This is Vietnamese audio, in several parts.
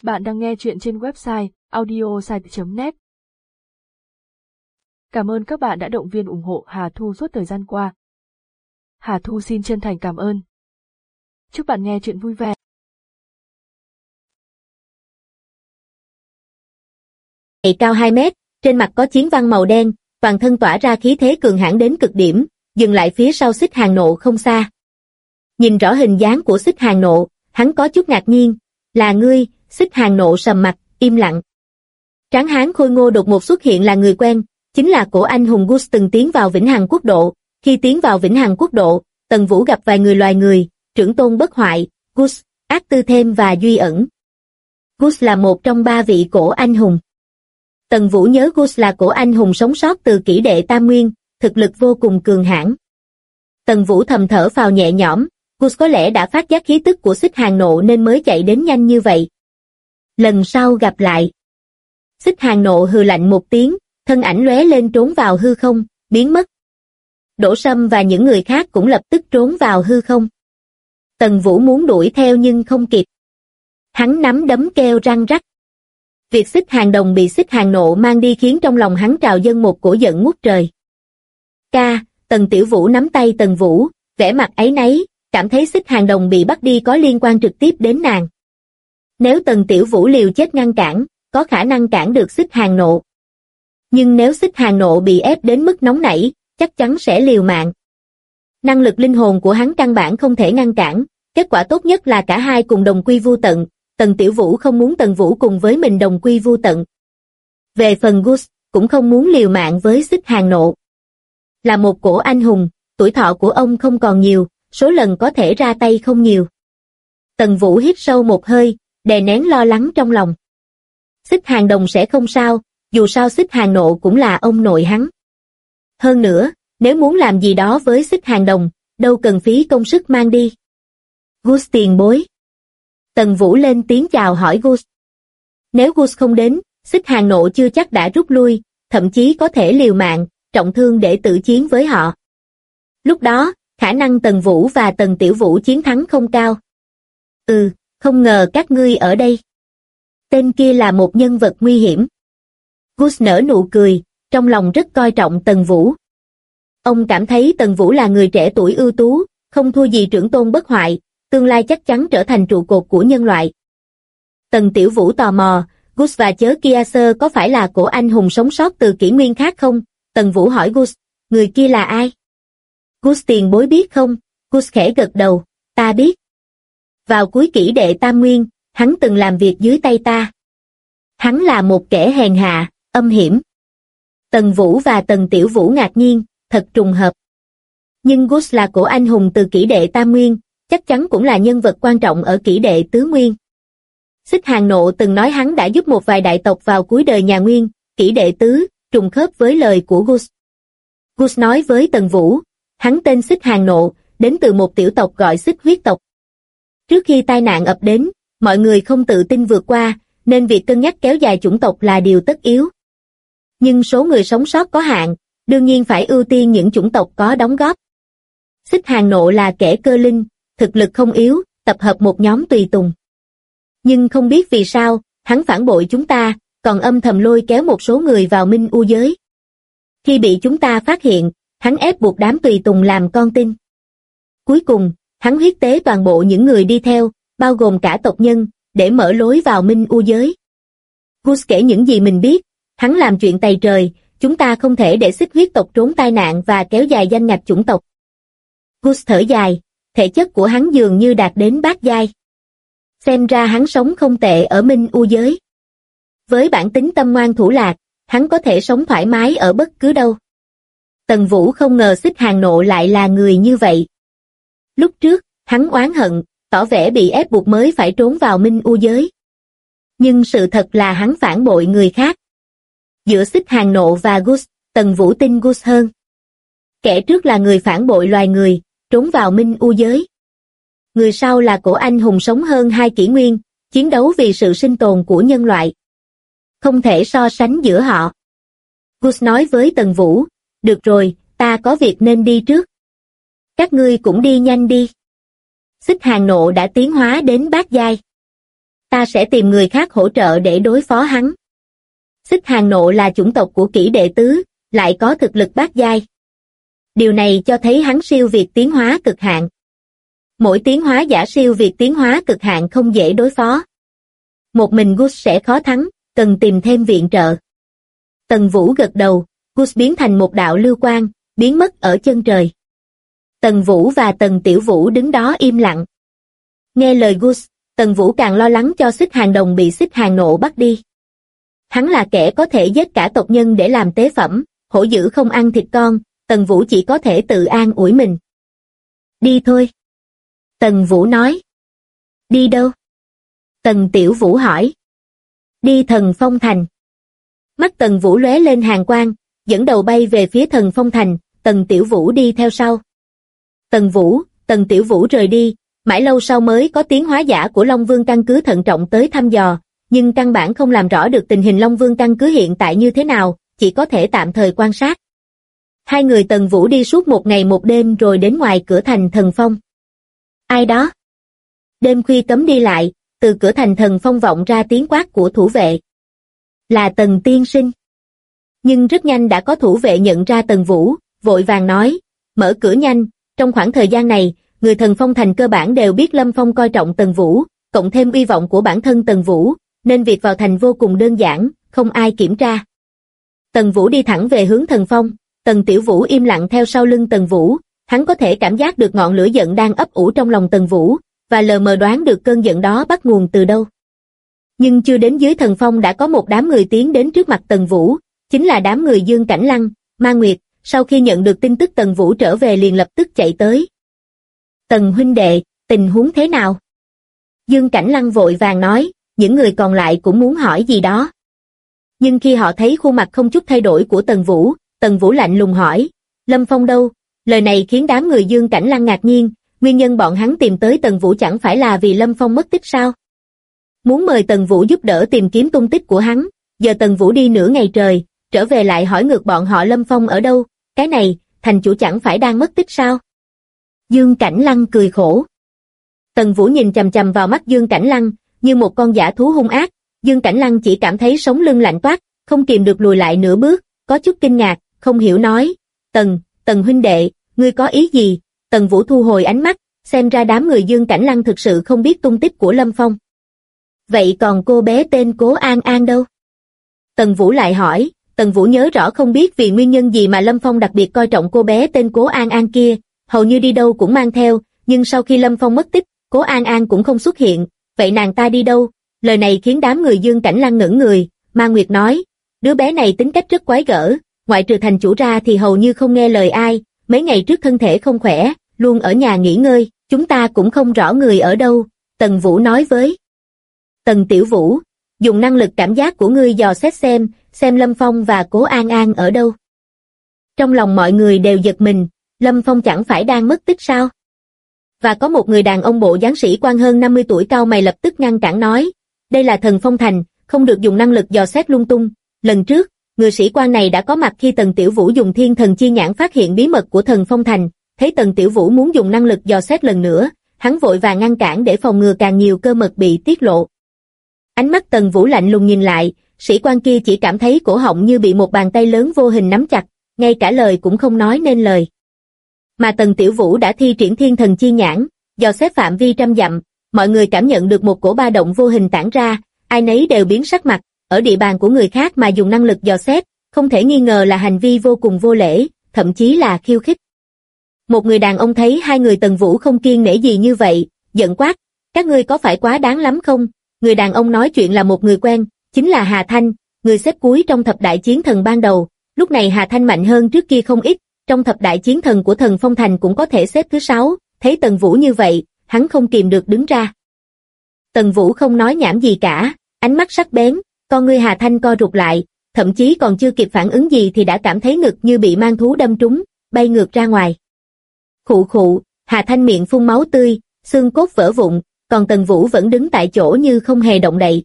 Bạn đang nghe chuyện trên website audiosite.net. Cảm ơn các bạn đã động viên ủng hộ Hà Thu suốt thời gian qua. Hà Thu xin chân thành cảm ơn. Chúc bạn nghe chuyện vui vẻ. Cao 2 mét, trên mặt có chiến văn màu đen, toàn thân tỏa ra khí thế cường hãn đến cực điểm, dừng lại phía sau Xích Hàng Nộ không xa. Nhìn rõ hình dáng của Xích Hàng Nộ, hắn có chút ngạc nhiên, là ngươi? Xích Hàng Nộ sầm mặt, im lặng. Tráng hán khôi ngô đột ngột xuất hiện là người quen, chính là cổ anh hùng Gus từng tiến vào Vĩnh Hằng Quốc độ. Khi tiến vào Vĩnh Hằng Quốc độ, Tần Vũ gặp vài người loài người, trưởng tôn bất hoại, Gus, ác tư thêm và duy ẩn. Gus là một trong 3 vị cổ anh hùng. Tần Vũ nhớ Gus là cổ anh hùng sống sót từ kỷ đệ Tam Nguyên, thực lực vô cùng cường hãn. Tần Vũ thầm thở phào nhẹ nhõm, Gus có lẽ đã phát giác khí tức của Xích Hàng Nộ nên mới chạy đến nhanh như vậy. Lần sau gặp lại. Xích Hàng Nộ hừ lạnh một tiếng, thân ảnh lóe lên trốn vào hư không, biến mất. Đỗ Sâm và những người khác cũng lập tức trốn vào hư không. Tần Vũ muốn đuổi theo nhưng không kịp. Hắn nắm đấm kêu răng rắc. Việc Xích Hàng Đồng bị Xích Hàng Nộ mang đi khiến trong lòng hắn trào dâng một cổ giận ngút trời. Tần Tiểu Vũ nắm tay Tần Vũ, vẻ mặt áy náy, cảm thấy Xích Hàng Đồng bị bắt đi có liên quan trực tiếp đến nàng. Nếu Tần Tiểu Vũ liều chết ngăn cản, có khả năng cản được Xích Hàng Nộ. Nhưng nếu Xích Hàng Nộ bị ép đến mức nóng nảy, chắc chắn sẽ liều mạng. Năng lực linh hồn của hắn căn bản không thể ngăn cản, kết quả tốt nhất là cả hai cùng đồng quy vu tận. Tần Tiểu Vũ không muốn Tần Vũ cùng với mình đồng quy vu tận. Về phần Gus, cũng không muốn liều mạng với Xích Hàng Nộ. Là một cổ anh hùng, tuổi thọ của ông không còn nhiều, số lần có thể ra tay không nhiều. Tần Vũ hít sâu một hơi, đè nén lo lắng trong lòng. Xích Hàng Đồng sẽ không sao, dù sao Xích Hàng Nộ cũng là ông nội hắn. Hơn nữa, nếu muốn làm gì đó với Xích Hàng Đồng, đâu cần phí công sức mang đi. Gus tiền bối. Tần Vũ lên tiếng chào hỏi Gus. Nếu Gus không đến, Xích Hàng Nộ chưa chắc đã rút lui, thậm chí có thể liều mạng, trọng thương để tự chiến với họ. Lúc đó, khả năng Tần Vũ và Tần Tiểu Vũ chiến thắng không cao. Không ngờ các ngươi ở đây. Tên kia là một nhân vật nguy hiểm. Gus nở nụ cười, trong lòng rất coi trọng Tần Vũ. Ông cảm thấy Tần Vũ là người trẻ tuổi ưu tú, không thua gì trưởng tôn bất hoại, tương lai chắc chắn trở thành trụ cột của nhân loại. Tần Tiểu Vũ tò mò, Gus và chớ kia sơ có phải là cổ anh hùng sống sót từ kỷ nguyên khác không? Tần Vũ hỏi Gus, người kia là ai? Gus tiền bối biết không? Gus khẽ gật đầu, ta biết. Vào cuối kỷ đệ Tam Nguyên, hắn từng làm việc dưới tay ta. Hắn là một kẻ hèn hạ, âm hiểm. Tần Vũ và Tần Tiểu Vũ ngạc nhiên, thật trùng hợp. Nhưng Gus là cổ anh hùng từ kỷ đệ Tam Nguyên, chắc chắn cũng là nhân vật quan trọng ở kỷ đệ Tứ Nguyên. Xích Hàng Nộ từng nói hắn đã giúp một vài đại tộc vào cuối đời nhà Nguyên, kỷ đệ Tứ, trùng khớp với lời của Gus. Gus nói với Tần Vũ, hắn tên Xích Hàng Nộ, đến từ một tiểu tộc gọi Xích huyết tộc. Trước khi tai nạn ập đến, mọi người không tự tin vượt qua, nên việc cân nhắc kéo dài chủng tộc là điều tất yếu. Nhưng số người sống sót có hạn, đương nhiên phải ưu tiên những chủng tộc có đóng góp. Xích Hàng Nộ là kẻ cơ linh, thực lực không yếu, tập hợp một nhóm tùy tùng. Nhưng không biết vì sao, hắn phản bội chúng ta, còn âm thầm lôi kéo một số người vào Minh U giới. Khi bị chúng ta phát hiện, hắn ép buộc đám tùy tùng làm con tin. Cuối cùng, hắn huyết tế toàn bộ những người đi theo, bao gồm cả tộc nhân, để mở lối vào Minh U giới. Gus kể những gì mình biết, hắn làm chuyện tày trời, chúng ta không thể để Xích huyết tộc trốn tai nạn và kéo dài danh ngạch chủng tộc. Gus thở dài, thể chất của hắn dường như đạt đến bát giai. Xem ra hắn sống không tệ ở Minh U giới. Với bản tính tâm ngoan thủ lạt, hắn có thể sống thoải mái ở bất cứ đâu. Tần Vũ không ngờ Xích Hàng Nộ lại là người như vậy. Lúc trước, hắn oán hận, tỏ vẻ bị ép buộc mới phải trốn vào Minh U giới. Nhưng sự thật là hắn phản bội người khác. Giữa Xích Hàng Nộ và Gus, Tần Vũ tin Gus hơn. Kẻ trước là người phản bội loài người, trốn vào Minh U giới. Người sau là cổ anh hùng sống hơn 2 kỷ nguyên, chiến đấu vì sự sinh tồn của nhân loại. Không thể so sánh giữa họ. Gus nói với Tần Vũ, được rồi, ta có việc nên đi trước. Các ngươi cũng đi nhanh đi. Xích Hàng Nộ đã tiến hóa đến bát giai. Ta sẽ tìm người khác hỗ trợ để đối phó hắn. Xích Hàng Nộ là chủng tộc của kỷ đệ tứ, lại có thực lực bát giai. Điều này cho thấy hắn siêu việt tiến hóa cực hạn. Mỗi tiến hóa giả siêu việt tiến hóa cực hạn không dễ đối phó. Một mình Gus sẽ khó thắng, cần tìm thêm viện trợ. Tần Vũ gật đầu, Gus biến thành một đạo lưu quang, biến mất ở chân trời. Tần Vũ và Tần Tiểu Vũ đứng đó im lặng. Nghe lời Gus, Tần Vũ càng lo lắng cho Xích Hàng Đồng bị Xích Hàng Nộ bắt đi. Hắn là kẻ có thể giết cả tộc nhân để làm tế phẩm, hổ dữ không ăn thịt con, Tần Vũ chỉ có thể tự an ủi mình. Đi thôi. Tần Vũ nói. Đi đâu? Tần Tiểu Vũ hỏi. Đi Thần Phong Thành. Mắt Tần Vũ lóe lên hàn quang, dẫn đầu bay về phía Thần Phong Thành, Tần Tiểu Vũ đi theo sau. Tần Tiểu Vũ rời đi, mãi lâu sau mới có tiến hóa giả của Long Vương căn cứ thận trọng tới thăm dò, nhưng căn bản không làm rõ được tình hình Long Vương căn cứ hiện tại như thế nào, chỉ có thể tạm thời quan sát. Hai người Tần Vũ đi suốt một ngày một đêm rồi đến ngoài cửa thành Thần Phong. Ai đó? Đêm khuya cấm đi lại, từ cửa thành Thần Phong vọng ra tiếng quát của thủ vệ. Là Tần tiên sinh. Nhưng rất nhanh đã có thủ vệ nhận ra Tần Vũ, vội vàng nói, mở cửa nhanh. Trong khoảng thời gian này, người Thần Phong Thành cơ bản đều biết Lâm Phong coi trọng Tần Vũ, cộng thêm uy vọng của bản thân Tần Vũ, nên việc vào thành vô cùng đơn giản, không ai kiểm tra. Tần Vũ đi thẳng về hướng Thần Phong, Tần Tiểu Vũ im lặng theo sau lưng Tần Vũ, hắn có thể cảm giác được ngọn lửa giận đang ấp ủ trong lòng Tần Vũ, và lờ mờ đoán được cơn giận đó bắt nguồn từ đâu. Nhưng chưa đến dưới Thần Phong đã có một đám người tiến đến trước mặt Tần Vũ, chính là đám người Dương Cảnh Lăng, Ma Nguyệt, sau khi nhận được tin tức Tần Vũ trở về liền lập tức chạy tới. Tần huynh đệ, tình huống thế nào? Dương Cảnh Lăng vội vàng nói, những người còn lại cũng muốn hỏi gì đó. Nhưng khi họ thấy khuôn mặt không chút thay đổi của Tần Vũ lạnh lùng hỏi, Lâm Phong đâu? Lời này khiến đám người Dương Cảnh Lăng ngạc nhiên, nguyên nhân bọn hắn tìm tới Tần Vũ chẳng phải là vì Lâm Phong mất tích sao? Muốn mời Tần Vũ giúp đỡ tìm kiếm tung tích của hắn, giờ Tần Vũ đi nửa ngày trời, trở về lại hỏi ngược bọn họ Lâm Phong ở đâu, cái này, thành chủ chẳng phải đang mất tích sao? Dương Cảnh Lăng cười khổ. Tần Vũ nhìn chằm chằm vào mắt Dương Cảnh Lăng, như một con dã thú hung ác, Dương Cảnh Lăng chỉ cảm thấy sống lưng lạnh toát, không kìm được lùi lại nửa bước, có chút kinh ngạc, không hiểu nói, Tần huynh đệ, ngươi có ý gì? Tần Vũ thu hồi ánh mắt, xem ra đám người Dương Cảnh Lăng thực sự không biết tung tích của Lâm Phong. Vậy còn cô bé tên Cố An An đâu? Tần Vũ lại hỏi, Tần Vũ nhớ rõ không biết vì nguyên nhân gì mà Lâm Phong đặc biệt coi trọng cô bé tên Cố An An kia, hầu như đi đâu cũng mang theo, nhưng sau khi Lâm Phong mất tích, Cố An An cũng không xuất hiện, vậy nàng ta đi đâu? Lời này khiến đám người Dương Cảnh Lăng ngẩn người, Ma Nguyệt nói, đứa bé này tính cách rất quái gở, ngoại trừ thành chủ ra thì hầu như không nghe lời ai, mấy ngày trước thân thể không khỏe, luôn ở nhà nghỉ ngơi, chúng ta cũng không rõ người ở đâu, Tần Vũ nói với Tần Tiểu Vũ, dùng năng lực cảm giác của ngươi dò xét xem Lâm Phong và Cố An An ở đâu. Trong lòng mọi người đều giật mình, Lâm Phong chẳng phải đang mất tích sao? Và có một người đàn ông bộ dáng sĩ quan hơn 50 tuổi cao mày lập tức ngăn cản nói, đây là Thần Phong Thành, không được dùng năng lực dò xét lung tung. Lần trước, người sĩ quan này đã có mặt khi Tần Tiểu Vũ dùng Thiên Thần Chi Nhãn phát hiện bí mật của Thần Phong Thành, thấy Tần Tiểu Vũ muốn dùng năng lực dò xét lần nữa, hắn vội vàng ngăn cản để phòng ngừa càng nhiều cơ mật bị tiết lộ. Ánh mắt Tần Vũ lạnh lùng nhìn lại, sĩ quan kia chỉ cảm thấy cổ họng như bị một bàn tay lớn vô hình nắm chặt, ngay cả lời cũng không nói nên lời. Mà Tần Tiểu Vũ đã thi triển Thiên Thần Chi Nhãn, dò xét phạm vi trăm dặm, mọi người cảm nhận được một cổ ba động vô hình tản ra, ai nấy đều biến sắc mặt, ở địa bàn của người khác mà dùng năng lực dò xét, không thể nghi ngờ là hành vi vô cùng vô lễ, thậm chí là khiêu khích. Một người đàn ông thấy hai người Tần Vũ không kiêng nể gì như vậy, giận quát, các ngươi có phải quá đáng lắm không? Người đàn ông nói chuyện là một người quen, chính là Hà Thanh, người xếp cuối trong thập đại chiến thần ban đầu, lúc này Hà Thanh mạnh hơn trước kia không ít, trong thập đại chiến thần của Thần Phong Thành cũng có thể xếp thứ 6, thấy Tần Vũ như vậy, hắn không kìm được đứng ra. Tần Vũ không nói nhảm gì cả, ánh mắt sắc bén, con ngươi Hà Thanh co rụt lại, thậm chí còn chưa kịp phản ứng gì thì đã cảm thấy ngực như bị mang thú đâm trúng, bay ngược ra ngoài. Khụ khụ, Hà Thanh miệng phun máu tươi, xương cốt vỡ vụn, còn Tần Vũ vẫn đứng tại chỗ như không hề động đậy.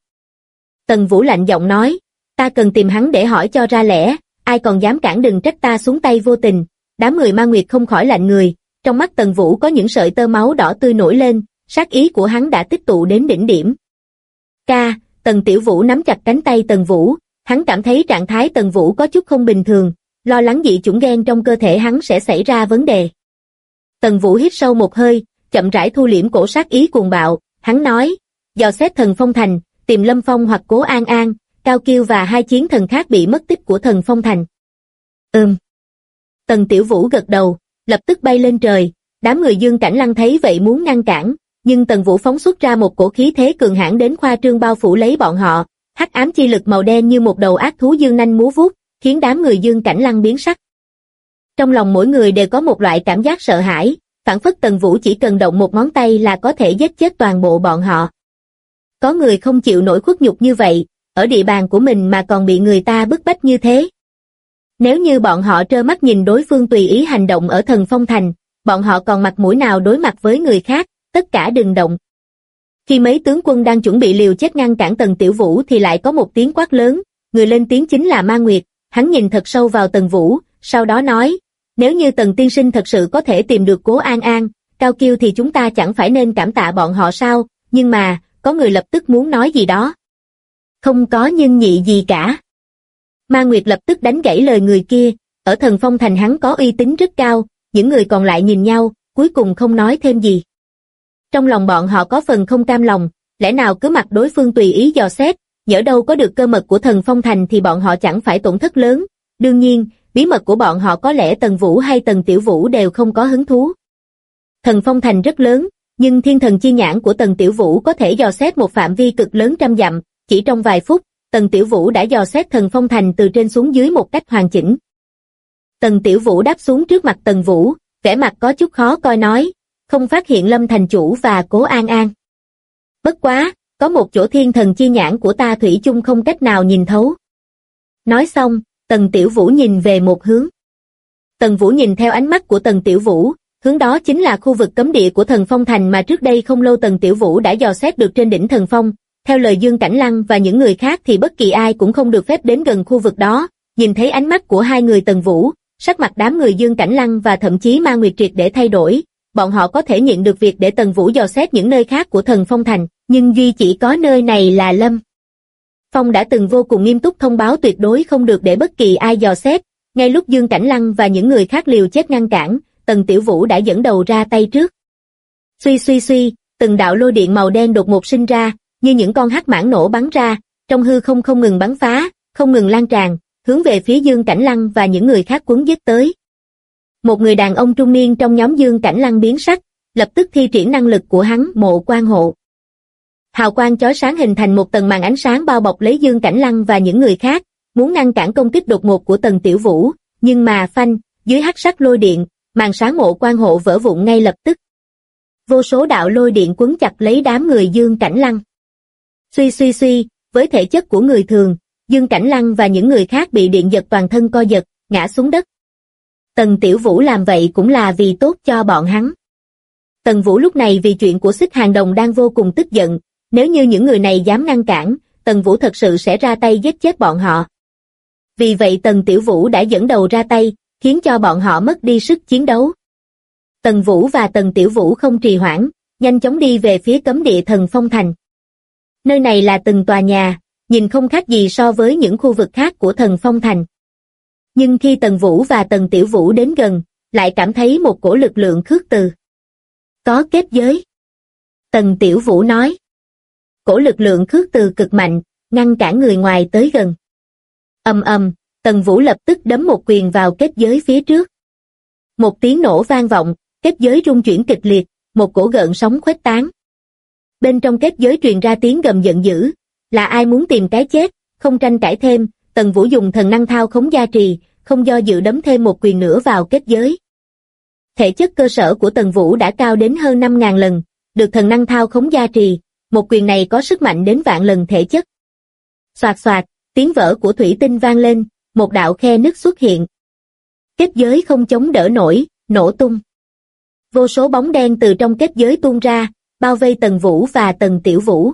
Tần Vũ lạnh giọng nói, ta cần tìm hắn để hỏi cho ra lẽ, ai còn dám cản đừng trách ta xuống tay vô tình. Đám người Ma Nguyệt không khỏi lạnh người, trong mắt Tần Vũ có những sợi tơ máu đỏ tươi nổi lên, sát ý của hắn đã tích tụ đến đỉnh điểm. Tần Tiểu Vũ nắm chặt cánh tay Tần Vũ, hắn cảm thấy trạng thái Tần Vũ có chút không bình thường, lo lắng dị chủng gen trong cơ thể hắn sẽ xảy ra vấn đề. Tần Vũ hít sâu một hơi, chậm rãi thu liễm cổ sát ý cuồng bạo, hắn nói, dò xét Thần Phong Thành, tìm Lâm Phong hoặc Cố An An, Cao Kiêu và hai chiến thần khác bị mất tích của Thần Phong Thành. Tần Tiểu Vũ gật đầu, lập tức bay lên trời, đám người Dương Cảnh Lăng thấy vậy muốn ngăn cản, nhưng Tần Vũ phóng xuất ra một cổ khí thế cường hãn đến khoa trương bao phủ lấy bọn họ, hắc ám chi lực màu đen như một đầu ác thú dương nanh múa vuốt, khiến đám người Dương Cảnh Lăng biến sắc. Trong lòng mỗi người đều có một loại cảm giác sợ hãi, phảng phất Tần Vũ chỉ cần động một ngón tay là có thể giết chết toàn bộ bọn họ. Có người không chịu nổi khuất nhục như vậy, ở địa bàn của mình mà còn bị người ta bức bách như thế. Nếu như bọn họ trơ mắt nhìn đối phương tùy ý hành động ở Thần Phong Thành, bọn họ còn mặt mũi nào đối mặt với người khác, tất cả đừng động. Khi mấy tướng quân đang chuẩn bị liều chết ngăn cản Tần Tiểu Vũ thì lại có một tiếng quát lớn, người lên tiếng chính là Ma Nguyệt, hắn nhìn thật sâu vào Tần Vũ, sau đó nói, nếu như Tần tiên sinh thật sự có thể tìm được Cố An An, Cao Kiêu thì chúng ta chẳng phải nên cảm tạ bọn họ sao, nhưng mà, có người lập tức muốn nói gì đó. Không có nhưng nhị gì cả. Ma Nguyệt lập tức đánh gãy lời người kia, ở Thần Phong Thành hắn có uy tín rất cao, những người còn lại nhìn nhau, cuối cùng không nói thêm gì. Trong lòng bọn họ có phần không cam lòng, lẽ nào cứ mặc đối phương tùy ý dò xét, nhỡ đâu có được cơ mật của Thần Phong Thành thì bọn họ chẳng phải tổn thất lớn. Đương nhiên, bí mật của bọn họ có lẽ Tần Vũ hay Tần Tiểu Vũ đều không có hứng thú. Thần Phong Thành rất lớn, nhưng thiên thần chi nhãn của Tần Tiểu Vũ có thể dò xét một phạm vi cực lớn trăm dặm, chỉ trong vài phút, Tần Tiểu Vũ đã dò xét Thần Phong Thành từ trên xuống dưới một cách hoàn chỉnh. Tần Tiểu Vũ đáp xuống trước mặt Tần Vũ, vẻ mặt có chút khó coi nói, không phát hiện Lâm thành chủ và Cố An An. Bất quá, có một chỗ thiên thần chi nhãn của ta thủy chung không cách nào nhìn thấu. Nói xong, Tần Tiểu Vũ nhìn về một hướng. Tần Vũ nhìn theo ánh mắt của Tần Tiểu Vũ, hướng đó chính là khu vực cấm địa của Thần Phong Thành mà trước đây không lâu Tần Tiểu Vũ đã dò xét được trên đỉnh Thần Phong. Theo lời Dương Cảnh Lăng và những người khác thì bất kỳ ai cũng không được phép đến gần khu vực đó. Nhìn thấy ánh mắt của hai người Tần Vũ, sắc mặt đám người Dương Cảnh Lăng và thậm chí Ma Nguyệt triệt để thay đổi. Bọn họ có thể nhận được việc để Tần Vũ dò xét những nơi khác của Thần Phong Thành, nhưng duy chỉ có nơi này là Lâm Phong đã từng vô cùng nghiêm túc thông báo tuyệt đối không được để bất kỳ ai dò xét. Ngay lúc Dương Cảnh Lăng và những người khác liều chết ngăn cản, Tần Tiểu Vũ đã dẫn đầu ra tay trước. Suy suy suy, từng đạo lôi điện màu đen đột ngột sinh ra, như những con hắc mãng nổ bắn ra, trong hư không không ngừng bắn phá, không ngừng lan tràn, hướng về phía Dương Cảnh Lăng và những người khác cuốn giết tới. Một người đàn ông trung niên trong nhóm Dương Cảnh Lăng biến sắc, lập tức thi triển năng lực của hắn Mộ Quan Hộ. Hào quang chói sáng hình thành một tầng màn ánh sáng bao bọc lấy Dương Cảnh Lăng và những người khác, muốn ngăn cản công kích đột ngột của Tần Tiểu Vũ, nhưng mà phanh, dưới hắc sắc lôi điện, màn sáng Mộ Quan Hộ vỡ vụn ngay lập tức. Vô số đạo lôi điện quấn chặt lấy đám người Dương Cảnh Lăng. Suy suy suy, với thể chất của người thường, Dương Cảnh Lăng và những người khác bị điện giật toàn thân co giật, ngã xuống đất. Tần Tiểu Vũ làm vậy cũng là vì tốt cho bọn hắn. Tần Vũ lúc này vì chuyện của Xích Hàng Đồng đang vô cùng tức giận, nếu như những người này dám ngăn cản, Tần Vũ thật sự sẽ ra tay giết chết bọn họ. Vì vậy Tần Tiểu Vũ đã dẫn đầu ra tay, khiến cho bọn họ mất đi sức chiến đấu. Tần Vũ và Tần Tiểu Vũ không trì hoãn, nhanh chóng đi về phía cấm địa Thần Phong Thành. Nơi này là từng tòa nhà, nhìn không khác gì so với những khu vực khác của Thần Phong Thành. Nhưng khi Tần Vũ và Tần Tiểu Vũ đến gần, lại cảm thấy một cổ lực lượng khước từ. Có kết giới. Tần Tiểu Vũ nói. Cổ lực lượng khước từ cực mạnh, ngăn cản người ngoài tới gần. Ầm ầm, Tần Vũ lập tức đấm một quyền vào kết giới phía trước. Một tiếng nổ vang vọng, kết giới rung chuyển kịch liệt, một cổ gợn sóng khuếch tán. Bên trong kết giới truyền ra tiếng gầm giận dữ, là ai muốn tìm cái chết, không tranh cãi thêm, Tần Vũ dùng thần năng thao khống gia trì, không do dự đấm thêm một quyền nữa vào kết giới. Thể chất cơ sở của Tần Vũ đã cao đến hơn 5.000 lần, được thần năng thao khống gia trì, một quyền này có sức mạnh đến vạn lần thể chất. Xoạt xoạt, tiếng vỡ của thủy tinh vang lên, một đạo khe nứt xuất hiện. Kết giới không chống đỡ nổi, nổ tung. Vô số bóng đen từ trong kết giới tuôn ra, bao vây Tần Vũ và Tần Tiểu Vũ.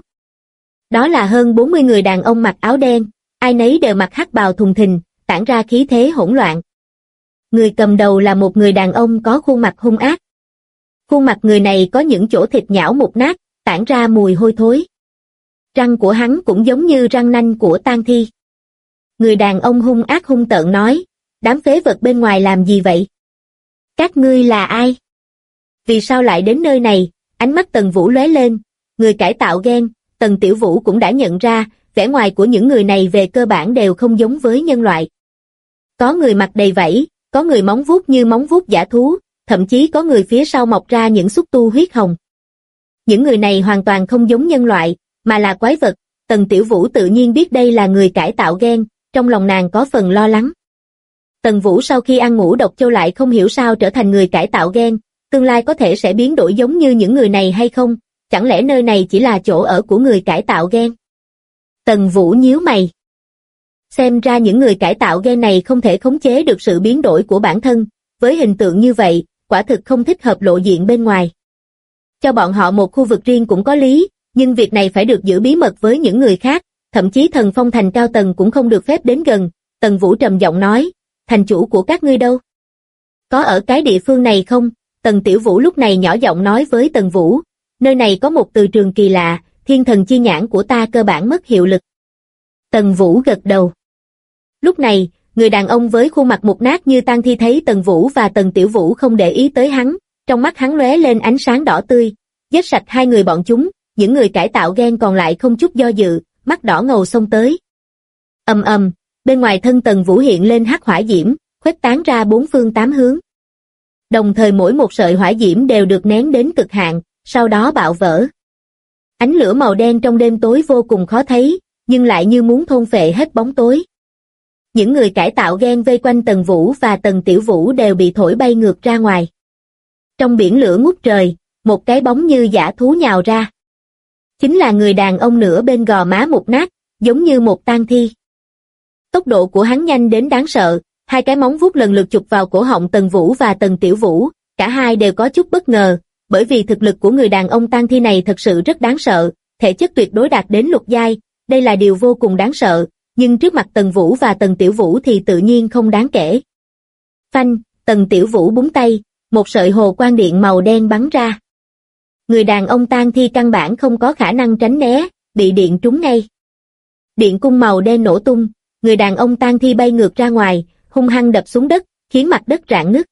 Đó là hơn 40 người đàn ông mặc áo đen, ai nấy đều mặc hắc bào thùng thình, tản ra khí thế hỗn loạn. Người cầm đầu là một người đàn ông có khuôn mặt hung ác. Khuôn mặt người này có những chỗ thịt nhão mục nát, tản ra mùi hôi thối. Răng của hắn cũng giống như răng nanh của tang thi. Người đàn ông hung ác hung tợn nói, đám phế vật bên ngoài làm gì vậy? Các ngươi là ai? Vì sao lại đến nơi này? Ánh mắt Tần Vũ lóe lên, người cải tạo gen, Tần Tiểu Vũ cũng đã nhận ra, vẻ ngoài của những người này về cơ bản đều không giống với nhân loại. Có người mặt đầy vảy, có người móng vuốt như móng vuốt dã thú, thậm chí có người phía sau mọc ra những xúc tu huyết hồng. Những người này hoàn toàn không giống nhân loại, mà là quái vật. Tần Tiểu Vũ tự nhiên biết đây là người cải tạo gen, trong lòng nàng có phần lo lắng. Tần Vũ sau khi ăn ngũ độc châu lại không hiểu sao trở thành người cải tạo gen, tương lai có thể sẽ biến đổi giống như những người này hay không, chẳng lẽ nơi này chỉ là chỗ ở của người cải tạo gen? Tần Vũ nhíu mày. Xem ra những người cải tạo gen này không thể khống chế được sự biến đổi của bản thân, với hình tượng như vậy, quả thực không thích hợp lộ diện bên ngoài. Cho bọn họ một khu vực riêng cũng có lý, nhưng việc này phải được giữ bí mật với những người khác, thậm chí Thần Phong Thành cao tầng cũng không được phép đến gần. Tần Vũ trầm giọng nói, thành chủ của các ngươi đâu? Có ở cái địa phương này không? Tần Tiểu Vũ lúc này nhỏ giọng nói với Tần Vũ, nơi này có một từ trường kỳ lạ, thiên thần chi nhãn của ta cơ bản mất hiệu lực. Tần Vũ gật đầu. Lúc này, người đàn ông với khuôn mặt mục nát như tang thi thấy Tần Vũ và Tần Tiểu Vũ không để ý tới hắn, trong mắt hắn lóe lên ánh sáng đỏ tươi, giết sạch hai người bọn chúng, những người cải tạo gen còn lại không chút do dự, mắt đỏ ngầu xông tới. Ầm ầm, bên ngoài thân Tần Vũ hiện lên hắc hỏa diễm, khuếch tán ra bốn phương tám hướng. Đồng thời mỗi một sợi hỏa diễm đều được nén đến cực hạn, sau đó bạo vỡ. Ánh lửa màu đen trong đêm tối vô cùng khó thấy, nhưng lại như muốn thôn phệ hết bóng tối. Những người cải tạo gen vây quanh Tần Vũ và Tần Tiểu Vũ đều bị thổi bay ngược ra ngoài. Trong biển lửa ngút trời, một cái bóng như dã thú nhào ra. Chính là người đàn ông nửa bên gò má mục nát, giống như một tang thi. Tốc độ của hắn nhanh đến đáng sợ, hai cái móng vuốt lần lượt chụp vào cổ họng Tần Vũ và Tần Tiểu Vũ, cả hai đều có chút bất ngờ, bởi vì thực lực của người đàn ông tang thi này thật sự rất đáng sợ, thể chất tuyệt đối đạt đến lục giai, đây là điều vô cùng đáng sợ, nhưng trước mặt Tần Vũ và Tần Tiểu Vũ thì tự nhiên không đáng kể. Phanh, Tần Tiểu Vũ búng tay, một sợi hồ quang điện màu đen bắn ra. Người đàn ông tang thi căn bản không có khả năng tránh né, bị điện trúng ngay. Điện cung màu đen nổ tung, người đàn ông tang thi bay ngược ra ngoài, hung hăng đập xuống đất, khiến mặt đất rạn nứt.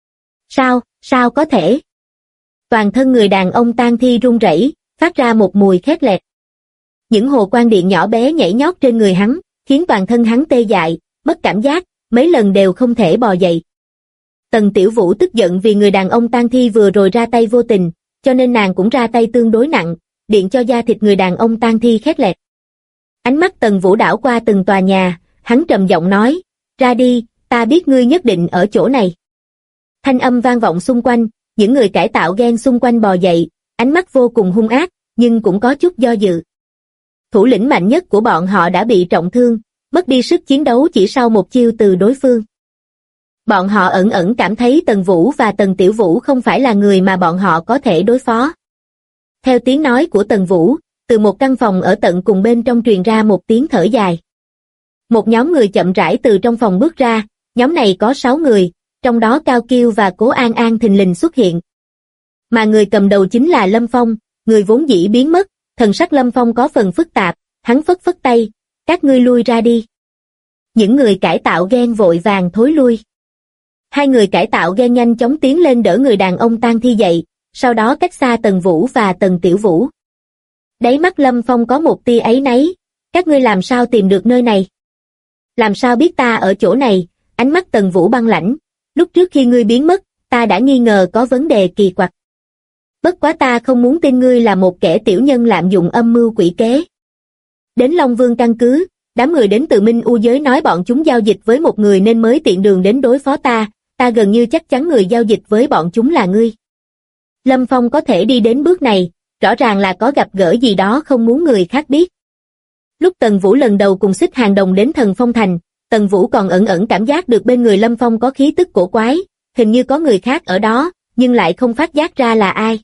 Sao có thể? Toàn thân người đàn ông tang thi run rẩy, phát ra một mùi khét lẹt. Những hồ quang điện nhỏ bé nhảy nhót trên người hắn, khiến toàn thân hắn tê dại, mất cảm giác, mấy lần đều không thể bò dậy. Tần Tiểu Vũ tức giận vì người đàn ông tang thi vừa rồi ra tay vô tình, cho nên nàng cũng ra tay tương đối nặng, điện cho da thịt người đàn ông tang thi khét lẹt. Ánh mắt Tần Vũ đảo qua từng tòa nhà, hắn trầm giọng nói, ra đi, ta biết ngươi nhất định ở chỗ này. Thanh âm vang vọng xung quanh, những người cải tạo gen xung quanh bò dậy, ánh mắt vô cùng hung ác, nhưng cũng có chút do dự. Thủ lĩnh mạnh nhất của bọn họ đã bị trọng thương, mất đi sức chiến đấu chỉ sau một chiêu từ đối phương. Bọn họ ẩn ẩn cảm thấy Tần Vũ và Tần Tiểu Vũ không phải là người mà bọn họ có thể đối phó. Theo tiếng nói của Tần Vũ, từ một căn phòng ở tận cùng bên trong truyền ra một tiếng thở dài. Một nhóm người chậm rãi từ trong phòng bước ra, nhóm này có 6 người, trong đó Cao Kiêu và Cố An An thình lình xuất hiện. Mà người cầm đầu chính là Lâm Phong, người vốn dĩ biến mất, thần sắc Lâm Phong có phần phức tạp, hắn phất phất tay, các ngươi lui ra đi. Những người cải tạo gen vội vàng thối lui. Hai người cải tạo gen nhanh chóng tiến lên đỡ người đàn ông tang thi dậy, sau đó cách xa Tần Vũ và Tần Tiểu Vũ. Đáy mắt Lâm Phong có một tia áy náy, các ngươi làm sao tìm được nơi này? Làm sao biết ta ở chỗ này? Ánh mắt Tần Vũ băng lãnh, lúc trước khi ngươi biến mất, ta đã nghi ngờ có vấn đề kỳ quặc. Bất quá ta không muốn tin ngươi là một kẻ tiểu nhân lạm dụng âm mưu quỷ kế. Đến Long Vương căn cứ, đám người đến từ Minh U giới nói bọn chúng giao dịch với một người nên mới tiện đường đến đối phó ta gần như chắc chắn người giao dịch với bọn chúng là ngươi. Lâm Phong có thể đi đến bước này, rõ ràng là có gặp gỡ gì đó không muốn người khác biết. Lúc Tần Vũ lần đầu cùng Xích Hàng Đồng đến Thần Phong Thành, Tần Vũ còn ẩn ẩn cảm giác được bên người Lâm Phong có khí tức cổ quái, hình như có người khác ở đó, nhưng lại không phát giác ra là ai.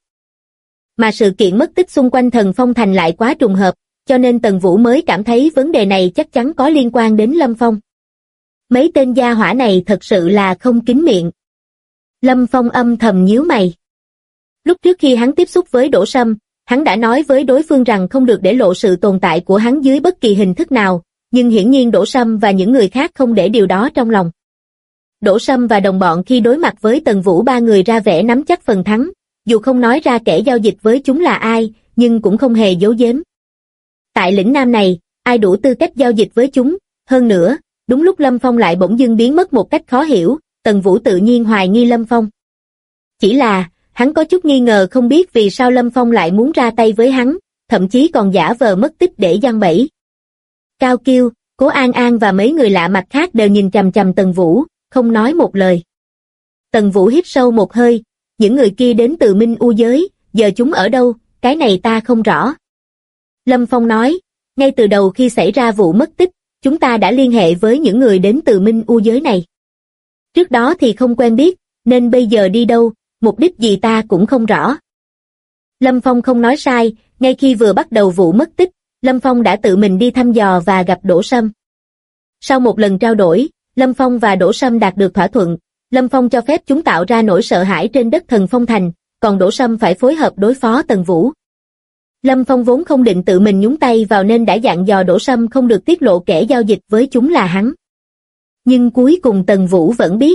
Mà sự kiện mất tích xung quanh Thần Phong Thành lại quá trùng hợp, cho nên Tần Vũ mới cảm thấy vấn đề này chắc chắn có liên quan đến Lâm Phong. Mấy tên gia hỏa này thật sự là không kín miệng. Lâm Phong âm thầm nhíu mày. Lúc trước khi hắn tiếp xúc với Đỗ Sâm, Hắn đã nói với đối phương rằng không được để lộ sự tồn tại của hắn dưới bất kỳ hình thức nào, nhưng hiển nhiên Đỗ Sâm và những người khác không để điều đó trong lòng. Đỗ Sâm và đồng bọn khi đối mặt với Tần Vũ ba người ra vẻ nắm chắc phần thắng, dù không nói ra kẻ giao dịch với chúng là ai, nhưng cũng không hề giấu giếm. Tại lĩnh Nam này, ai đủ tư cách giao dịch với chúng, hơn nữa, đúng lúc Lâm Phong lại bỗng dưng biến mất một cách khó hiểu, Tần Vũ tự nhiên hoài nghi Lâm Phong. Chỉ là, hắn có chút nghi ngờ không biết vì sao Lâm Phong lại muốn ra tay với hắn, thậm chí còn giả vờ mất tích để giăng bẫy. Cao Kiêu, Cố An An và mấy người lạ mặt khác đều nhìn chằm chằm Tần Vũ, không nói một lời. Tần Vũ hít sâu một hơi, những người kia đến từ Minh U giới, giờ chúng ở đâu, cái này ta không rõ. Lâm Phong nói, ngay từ đầu khi xảy ra vụ mất tích, chúng ta đã liên hệ với những người đến từ Minh U giới này. Trước đó thì không quen biết, nên bây giờ đi đâu, mục đích gì ta cũng không rõ. Lâm Phong không nói sai, ngay khi vừa bắt đầu vụ mất tích, Lâm Phong đã tự mình đi thăm dò và gặp Đỗ Sâm. Sau một lần trao đổi, Lâm Phong và Đỗ Sâm đạt được thỏa thuận, Lâm Phong cho phép chúng tạo ra nỗi sợ hãi trên đất Thần Phong Thành, còn Đỗ Sâm phải phối hợp đối phó Tần Vũ. Lâm Phong vốn không định tự mình nhúng tay vào nên đã dặn dò Đỗ Sâm không được tiết lộ kẻ giao dịch với chúng là hắn. Nhưng cuối cùng Tần Vũ vẫn biết.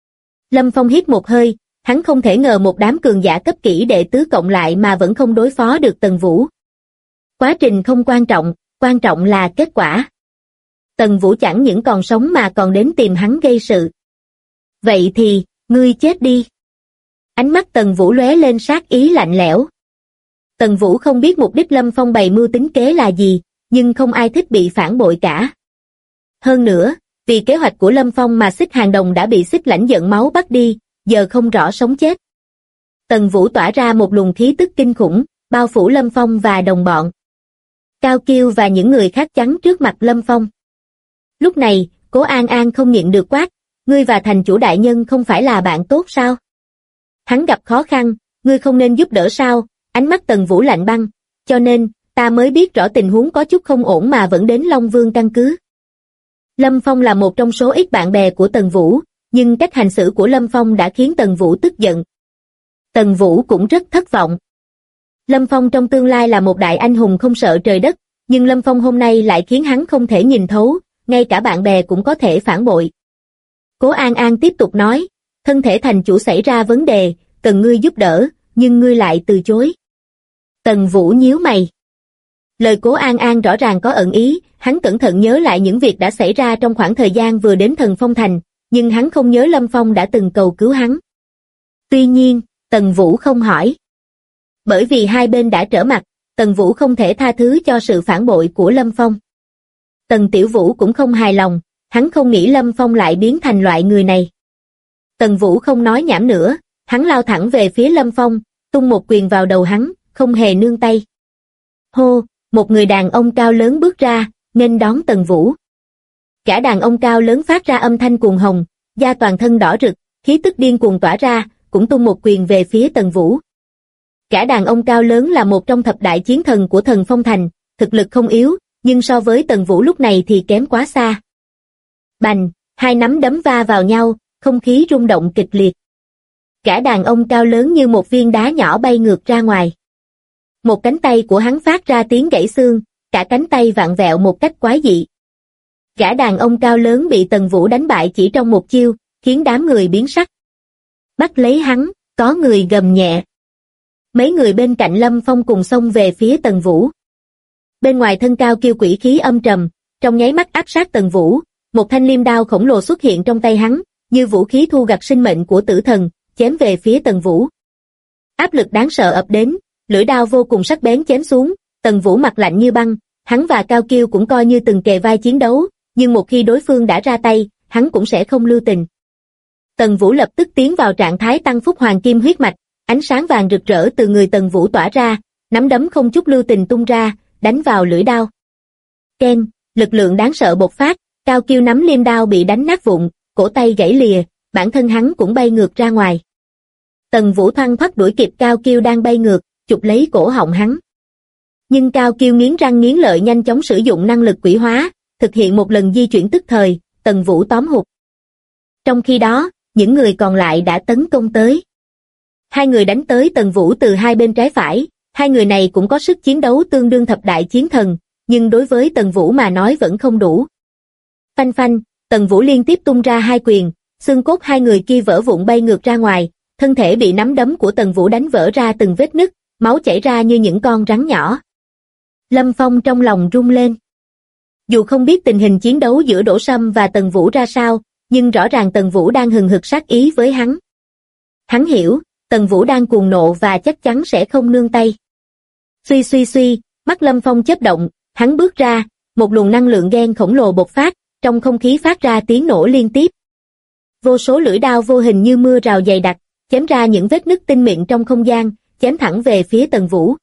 Lâm Phong hít một hơi, hắn không thể ngờ một đám cường giả cấp kỹ đệ tứ cộng lại mà vẫn không đối phó được Tần Vũ. Quá trình không quan trọng là kết quả. Tần Vũ chẳng những còn sống mà còn đến tìm hắn gây sự. Vậy thì, ngươi chết đi. Ánh mắt Tần Vũ lóe lên sát ý lạnh lẽo. Tần Vũ không biết mục đích Lâm Phong bày mưu tính kế là gì, nhưng không ai thích bị phản bội cả. Hơn nữa, vì kế hoạch của Lâm Phong mà Xích Hàng Đồng đã bị Xích Lãnh giận máu bắt đi, giờ không rõ sống chết. Tần Vũ tỏa ra một luồng khí tức kinh khủng, bao phủ Lâm Phong và đồng bọn. Cao Kiêu và những người khác chắn trước mặt Lâm Phong. Lúc này, Cố An An không nhịn được quát, ngươi và thành chủ đại nhân không phải là bạn tốt sao? Hắn gặp khó khăn, ngươi không nên giúp đỡ sao? Ánh mắt Tần Vũ lạnh băng, cho nên, ta mới biết rõ tình huống có chút không ổn mà vẫn đến Long Vương căn cứ. Lâm Phong là một trong số ít bạn bè của Tần Vũ, nhưng cách hành xử của Lâm Phong đã khiến Tần Vũ tức giận. Tần Vũ cũng rất thất vọng. Lâm Phong trong tương lai là một đại anh hùng không sợ trời đất, nhưng Lâm Phong hôm nay lại khiến hắn không thể nhìn thấu, ngay cả bạn bè cũng có thể phản bội. Cố An An tiếp tục nói, thân thể thành chủ xảy ra vấn đề, cần ngươi giúp đỡ, nhưng ngươi lại từ chối. Tần Vũ nhíu mày. Lời Cố An An rõ ràng có ẩn ý, hắn cẩn thận nhớ lại những việc đã xảy ra trong khoảng thời gian vừa đến Thần Phong Thành, nhưng hắn không nhớ Lâm Phong đã từng cầu cứu hắn. Tuy nhiên, Tần Vũ không hỏi. Bởi vì hai bên đã trở mặt, Tần Vũ không thể tha thứ cho sự phản bội của Lâm Phong. Tần Tiểu Vũ cũng không hài lòng, hắn không nghĩ Lâm Phong lại biến thành loại người này. Tần Vũ không nói nhảm nữa, hắn lao thẳng về phía Lâm Phong, tung một quyền vào đầu hắn, không hề nương tay. Hô, một người đàn ông cao lớn bước ra, nghênh đón Tần Vũ. Cả đàn ông cao lớn phát ra âm thanh cuồng hồng, da toàn thân đỏ rực, khí tức điên cuồng tỏa ra, cũng tung một quyền về phía Tần Vũ. Cả đàn ông cao lớn là một trong thập đại chiến thần của Thần Phong Thành, thực lực không yếu, nhưng so với Tần Vũ lúc này thì kém quá xa. Bành, hai nắm đấm va vào nhau, không khí rung động kịch liệt. Cả đàn ông cao lớn như một viên đá nhỏ bay ngược ra ngoài. Một cánh tay của hắn phát ra tiếng gãy xương, cả cánh tay vặn vẹo một cách quái dị. Cả đàn ông cao lớn bị Tần Vũ đánh bại chỉ trong một chiêu, khiến đám người biến sắc. Bắt lấy hắn, có người gầm nhẹ. Mấy người bên cạnh Lâm Phong cùng xông về phía Tần Vũ. Bên ngoài thân Cao Kiêu quỷ khí âm trầm, trong nháy mắt áp sát Tần Vũ, một thanh liêm đao khổng lồ xuất hiện trong tay hắn, như vũ khí thu gặt sinh mệnh của tử thần, chém về phía Tần Vũ. Áp lực đáng sợ ập đến, lưỡi đao vô cùng sắc bén chém xuống, Tần Vũ mặt lạnh như băng, hắn và Cao Kiêu cũng coi như từng kề vai chiến đấu, nhưng một khi đối phương đã ra tay, hắn cũng sẽ không lưu tình. Tần Vũ lập tức tiến vào trạng thái tăng phúc hoàng kim huyết mạch, ánh sáng vàng rực rỡ từ người Tần Vũ tỏa ra, nắm đấm không chút lưu tình tung ra, đánh vào lưỡi đao. Keng, lực lượng đáng sợ bộc phát, Cao Kiêu nắm liêm đao bị đánh nát vụn, cổ tay gãy lìa, bản thân hắn cũng bay ngược ra ngoài. Tần Vũ thoăn thoắt đuổi kịp Cao Kiêu đang bay ngược, chụp lấy cổ họng hắn. Nhưng Cao Kiêu nghiến răng nghiến lợi nhanh chóng sử dụng năng lực quỷ hóa, thực hiện một lần di chuyển tức thời, Tần Vũ tóm hụt. Trong khi đó, những người còn lại đã tấn công tới. Hai người đánh tới Tần Vũ từ hai bên trái phải, Hai người này cũng có sức chiến đấu tương đương thập đại chiến thần, nhưng đối với Tần Vũ mà nói vẫn không đủ. Phanh phanh, Tần Vũ liên tiếp tung ra hai quyền, xương cốt hai người kia vỡ vụn bay ngược ra ngoài, thân thể bị nắm đấm của Tần Vũ đánh vỡ ra từng vết nứt, máu chảy ra như những con rắn nhỏ. Lâm Phong trong lòng rung lên. Dù không biết tình hình chiến đấu giữa Đỗ Sâm và Tần Vũ ra sao, nhưng rõ ràng Tần Vũ đang hừng hực sát ý với hắn. Hắn hiểu, Tần Vũ đang cuồng nộ và chắc chắn sẽ không nương tay. Suy suy suy, mắt Lâm Phong chớp động, hắn bước ra, một luồng năng lượng ghen khổng lồ bộc phát, trong không khí phát ra tiếng nổ liên tiếp. Vô số lưỡi đao vô hình như mưa rào dày đặc, chém ra những vết nứt tinh mịn trong không gian, chém thẳng về phía Tần Vũ.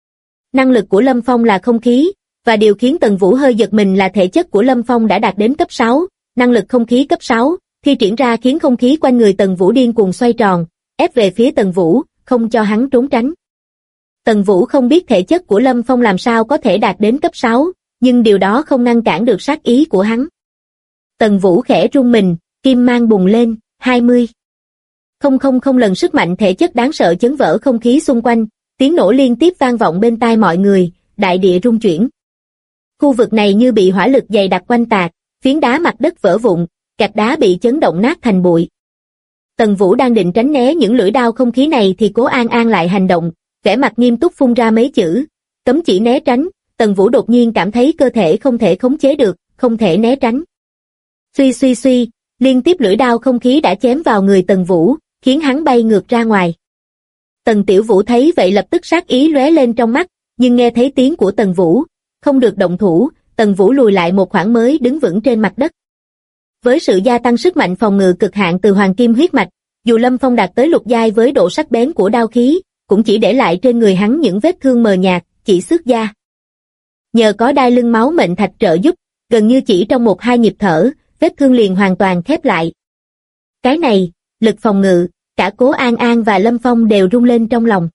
Năng lực của Lâm Phong là không khí, và điều khiến Tần Vũ hơi giật mình là thể chất của Lâm Phong đã đạt đến cấp 6, năng lực không khí cấp 6, thi triển ra khiến không khí quanh người Tần Vũ điên cuồng xoay tròn, ép về phía Tần Vũ, không cho hắn trốn tránh. Tần Vũ không biết thể chất của Lâm Phong làm sao có thể đạt đến cấp 6, nhưng điều đó không ngăn cản được sát ý của hắn. Tần Vũ khẽ rung mình, kim mang bùng lên, 20. Không lần sức mạnh thể chất đáng sợ chấn vỡ không khí xung quanh, tiếng nổ liên tiếp vang vọng bên tai mọi người, đại địa rung chuyển. Khu vực này như bị hỏa lực dày đặc quanh tạc, phiến đá mặt đất vỡ vụn, gạch đá bị chấn động nát thành bụi. Tần Vũ đang định tránh né những lưỡi đao không khí này thì Cố An An lại hành động, vẻ mặt nghiêm túc phun ra mấy chữ, cấm chỉ né tránh. Tần Vũ đột nhiên cảm thấy cơ thể không thể khống chế được, không thể né tránh. Suy suy suy, liên tiếp lưỡi đao không khí đã chém vào người Tần Vũ, khiến hắn bay ngược ra ngoài. Tần Tiểu Vũ thấy vậy lập tức sát ý lóe lên trong mắt, nhưng nghe thấy tiếng của Tần Vũ, không được động thủ, Tần Vũ lùi lại một khoảng mới đứng vững trên mặt đất. Với sự gia tăng sức mạnh phòng ngự cực hạn từ hoàng kim huyết mạch, dù Lâm Phong đạt tới lục giai với độ sắc bén của đao khí, cũng chỉ để lại trên người hắn những vết thương mờ nhạt, chỉ xước da. Nhờ có đai lưng máu mệnh thạch trợ giúp, gần như chỉ trong 1-2 nhịp thở, vết thương liền hoàn toàn khép lại. Cái này, lực phòng ngự, cả Cố An An và Lâm Phong đều rung lên trong lòng.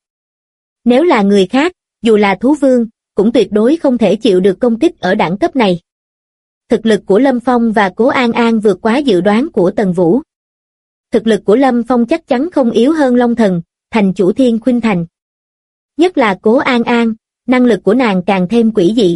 Nếu là người khác, dù là thú vương, cũng tuyệt đối không thể chịu được công kích ở đẳng cấp này. Thực lực của Lâm Phong và Cố An An vượt quá dự đoán của Tần Vũ. Thực lực của Lâm Phong chắc chắn không yếu hơn Long Thần, thành chủ Thiên Khuynh Thành. Nhất là Cố An An, năng lực của nàng càng thêm quỷ dị.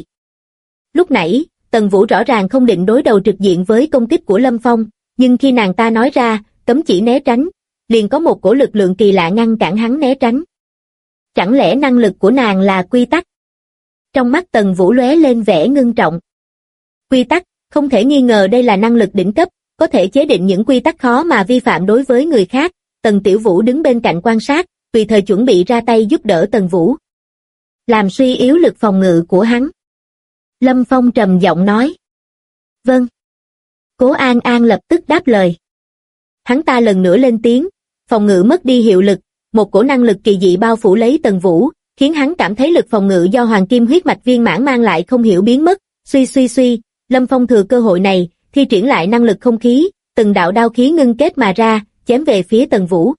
Lúc nãy, Tần Vũ rõ ràng không định đối đầu trực diện với công kích của Lâm Phong, nhưng khi nàng ta nói ra, cấm chỉ né tránh, liền có một cổ lực lượng kỳ lạ ngăn cản hắn né tránh. Chẳng lẽ năng lực của nàng là quy tắc? Trong mắt Tần Vũ lóe lên vẻ ngưng trọng. Quy tắc, không thể nghi ngờ đây là năng lực đỉnh cấp, có thể chế định những quy tắc khó mà vi phạm đối với người khác. Tần Tiểu Vũ đứng bên cạnh quan sát, tùy thời chuẩn bị ra tay giúp đỡ Tần Vũ, làm suy yếu lực phòng ngự của hắn. Lâm Phong trầm giọng nói. Vâng. Cố An An lập tức đáp lời. Hắn ta lần nữa lên tiếng, phòng ngự mất đi hiệu lực, một cổ năng lực kỳ dị bao phủ lấy Tần Vũ, khiến hắn cảm thấy lực phòng ngự do hoàng kim huyết mạch viên mãn mang lại không hiểu biến mất. Suy suy suy, Lâm Phong thừa cơ hội này, thi triển lại năng lực không khí, từng đạo đao khí ngưng kết mà ra, chém về phía Tần Vũ.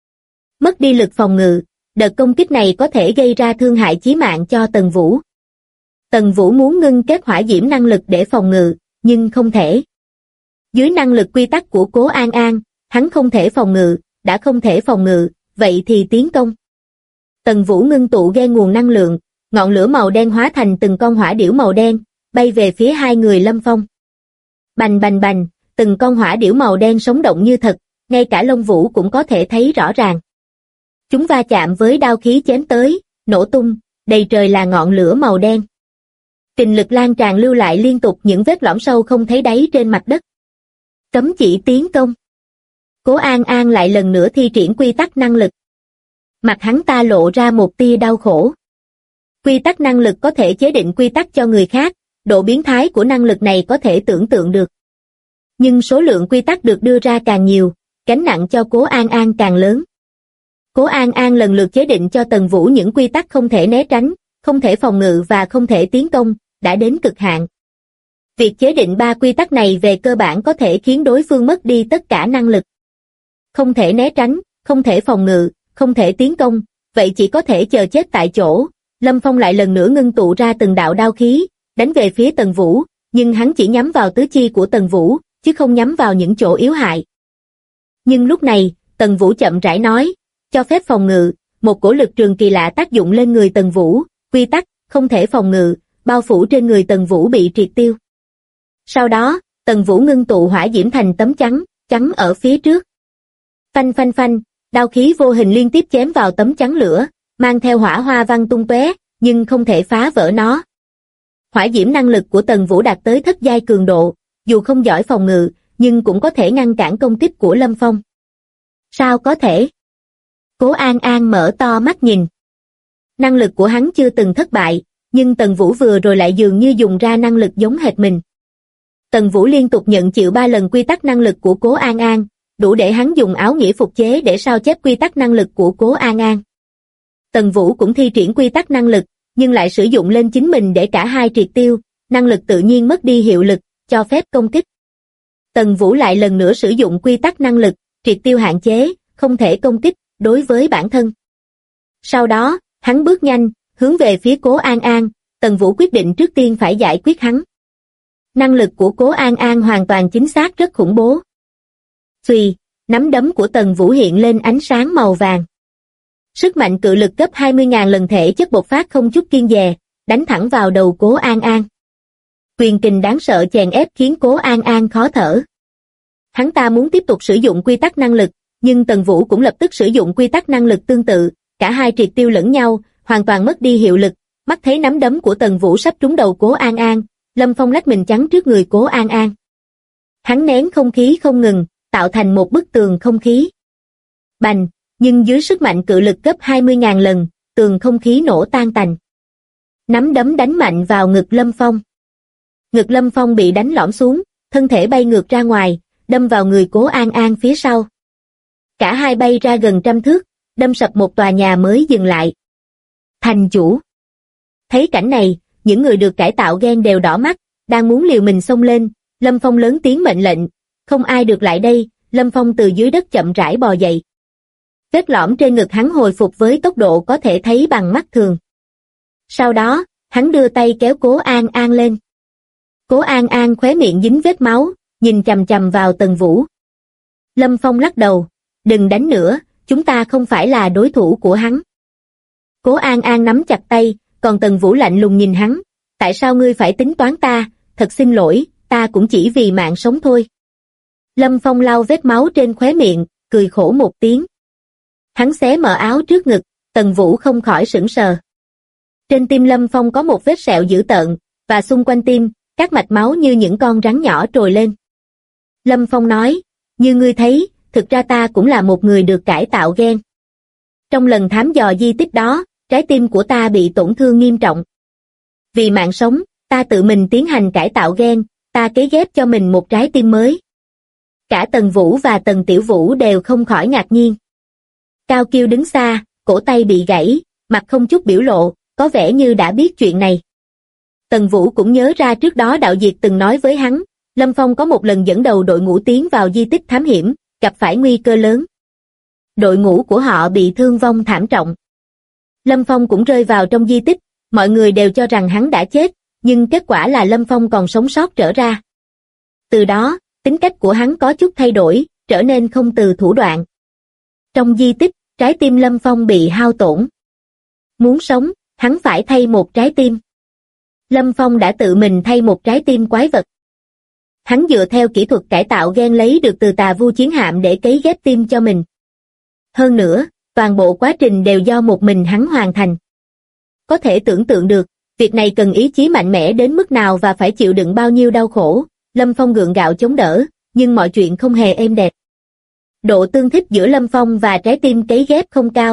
Mất đi lực phòng ngự, đợt công kích này có thể gây ra thương hại chí mạng cho Tần Vũ. Tần Vũ muốn ngưng kết hỏa diễm năng lực để phòng ngự, nhưng không thể. Dưới năng lực quy tắc của Cố An An, hắn không thể phòng ngự, đã không thể phòng ngự, vậy thì tiến công. Tần Vũ ngưng tụ ghen nguồn năng lượng, ngọn lửa màu đen hóa thành từng con hỏa điểu màu đen, bay về phía hai người Lâm Phong. Bành bành bành, từng con hỏa điểu màu đen sống động như thật, ngay cả lông vũ cũng có thể thấy rõ ràng. Chúng va chạm với đao khí chém tới, nổ tung, đầy trời là ngọn lửa màu đen. Kình lực lan tràn lưu lại liên tục những vết lõm sâu không thấy đáy trên mặt đất. Cấm chỉ tiến công. Cố An An lại lần nữa thi triển quy tắc năng lực. Mặt hắn ta lộ ra một tia đau khổ. Quy tắc năng lực có thể chế định quy tắc cho người khác, độ biến thái của năng lực này có thể tưởng tượng được. Nhưng số lượng quy tắc được đưa ra càng nhiều, gánh nặng cho Cố An An càng lớn. Cố An An lần lượt chế định cho Tần Vũ những quy tắc không thể né tránh, không thể phòng ngự và không thể tiến công, đã đến cực hạn. Việc chế định 3 quy tắc này về cơ bản có thể khiến đối phương mất đi tất cả năng lực. Không thể né tránh, không thể phòng ngự, không thể tiến công, vậy chỉ có thể chờ chết tại chỗ. Lâm Phong lại lần nữa ngưng tụ ra từng đạo đao khí, đánh về phía Tần Vũ, nhưng hắn chỉ nhắm vào tứ chi của Tần Vũ, chứ không nhắm vào những chỗ yếu hại. Nhưng lúc này, Tần Vũ chậm rãi nói, cho phép phòng ngự, một cổ lực trường kỳ lạ tác dụng lên người Tần Vũ, quy tắc, không thể phòng ngự, bao phủ trên người Tần Vũ bị triệt tiêu. Sau đó, Tần Vũ ngưng tụ hỏa diễm thành tấm chắn, chắn ở phía trước. Phanh phanh phanh, đao khí vô hình liên tiếp chém vào tấm chắn lửa, mang theo hỏa hoa văng tung tóe, nhưng không thể phá vỡ nó. Hỏa diễm năng lực của Tần Vũ đạt tới thất giai cường độ, dù không giỏi phòng ngự, nhưng cũng có thể ngăn cản công kích của Lâm Phong. Sao có thể? Cố An An mở to mắt nhìn. Năng lực của hắn chưa từng thất bại, nhưng Tần Vũ vừa rồi lại dường như dùng ra năng lực giống hệt mình. Tần Vũ liên tục nhận chịu 3 lần quy tắc năng lực của Cố An An, đủ để hắn dùng áo nghĩa phục chế để sao chép quy tắc năng lực của Cố An An. Tần Vũ cũng thi triển quy tắc năng lực, nhưng lại sử dụng lên chính mình để cả hai triệt tiêu, năng lực tự nhiên mất đi hiệu lực, cho phép công kích. Tần Vũ lại lần nữa sử dụng quy tắc năng lực, triệt tiêu hạn chế, không thể công kích, đối với bản thân. Sau đó, hắn bước nhanh, hướng về phía Cố An An, Tần Vũ quyết định trước tiên phải giải quyết hắn. Năng lực của Cố An An hoàn toàn chính xác rất khủng bố. Xùy, nắm đấm của Tần Vũ hiện lên ánh sáng màu vàng. Sức mạnh cự lực gấp 20.000 lần thể chất bộc phát không chút kiêng dè, đánh thẳng vào đầu Cố An An. Quyền kình đáng sợ chèn ép khiến Cố An An khó thở. Hắn ta muốn tiếp tục sử dụng quy tắc năng lực, nhưng Tần Vũ cũng lập tức sử dụng quy tắc năng lực tương tự, cả hai triệt tiêu lẫn nhau, hoàn toàn mất đi hiệu lực. Mắt thấy nắm đấm của Tần Vũ sắp trúng đầu Cố An An, Lâm Phong lách mình chắn trước người Cố An An. Hắn nén không khí không ngừng, tạo thành một bức tường không khí. Bành, nhưng dưới sức mạnh cự lực gấp 20.000 lần, tường không khí nổ tan tành. Nắm đấm đánh mạnh vào ngực Lâm Phong. Ngực Lâm Phong bị đánh lõm xuống, thân thể bay ngược ra ngoài, đâm vào người Cố An An phía sau. Cả hai bay ra gần 100 thước, đâm sập một tòa nhà mới dừng lại. Thành chủ. Thấy cảnh này, những người được cải tạo gen đều đỏ mắt, đang muốn liều mình xông lên, Lâm Phong lớn tiếng mệnh lệnh, không ai được lại đây. Lâm Phong từ dưới đất chậm rãi bò dậy. Vết lõm trên ngực hắn hồi phục với tốc độ có thể thấy bằng mắt thường. Sau đó, hắn đưa tay kéo Cố An An lên. Cố An An khóe miệng dính vết máu, nhìn chằm chằm vào Tần Vũ. Lâm Phong lắc đầu, đừng đánh nữa, chúng ta không phải là đối thủ của hắn. Cố An An nắm chặt tay, còn Tần Vũ lạnh lùng nhìn hắn, tại sao ngươi phải tính toán ta, thật xin lỗi, ta cũng chỉ vì mạng sống thôi. Lâm Phong lau vết máu trên khóe miệng, cười khổ một tiếng. Hắn xé mở áo trước ngực, Tần Vũ không khỏi sững sờ. Trên tim Lâm Phong có một vết sẹo dữ tợn, và xung quanh tim, các mạch máu như những con rắn nhỏ trồi lên. Lâm Phong nói, như ngươi thấy, thực ra ta cũng là một người được cải tạo gen. Trong lần thám dò di tích đó, trái tim của ta bị tổn thương nghiêm trọng. Vì mạng sống, ta tự mình tiến hành cải tạo gen, ta cấy ghép cho mình một trái tim mới. Cả Tần Vũ và Tần Tiểu Vũ đều không khỏi ngạc nhiên. Cao Kiêu đứng xa, cổ tay bị gãy, mặt không chút biểu lộ, có vẻ như đã biết chuyện này. Tần Vũ cũng nhớ ra trước đó Đạo Diệt từng nói với hắn, Lâm Phong có một lần dẫn đầu đội ngũ tiến vào di tích thám hiểm, gặp phải nguy cơ lớn. Đội ngũ của họ bị thương vong thảm trọng. Lâm Phong cũng rơi vào trong di tích, mọi người đều cho rằng hắn đã chết, nhưng kết quả là Lâm Phong còn sống sót trở ra. Từ đó, tính cách của hắn có chút thay đổi, trở nên không từ thủ đoạn. Trong di tích, trái tim Lâm Phong bị hao tổn. Muốn sống, hắn phải thay một trái tim. Lâm Phong đã tự mình thay một trái tim quái vật. Hắn dựa theo kỹ thuật cải tạo gen lấy được từ Tà Vu Chiến Hạm để cấy ghép tim cho mình. Hơn nữa, toàn bộ quá trình đều do một mình hắn hoàn thành. Có thể tưởng tượng được, việc này cần ý chí mạnh mẽ đến mức nào và phải chịu đựng bao nhiêu đau khổ. Lâm Phong gượng gạo chống đỡ, nhưng mọi chuyện không hề êm đẹp. Độ tương thích giữa Lâm Phong và trái tim cấy ghép không cao.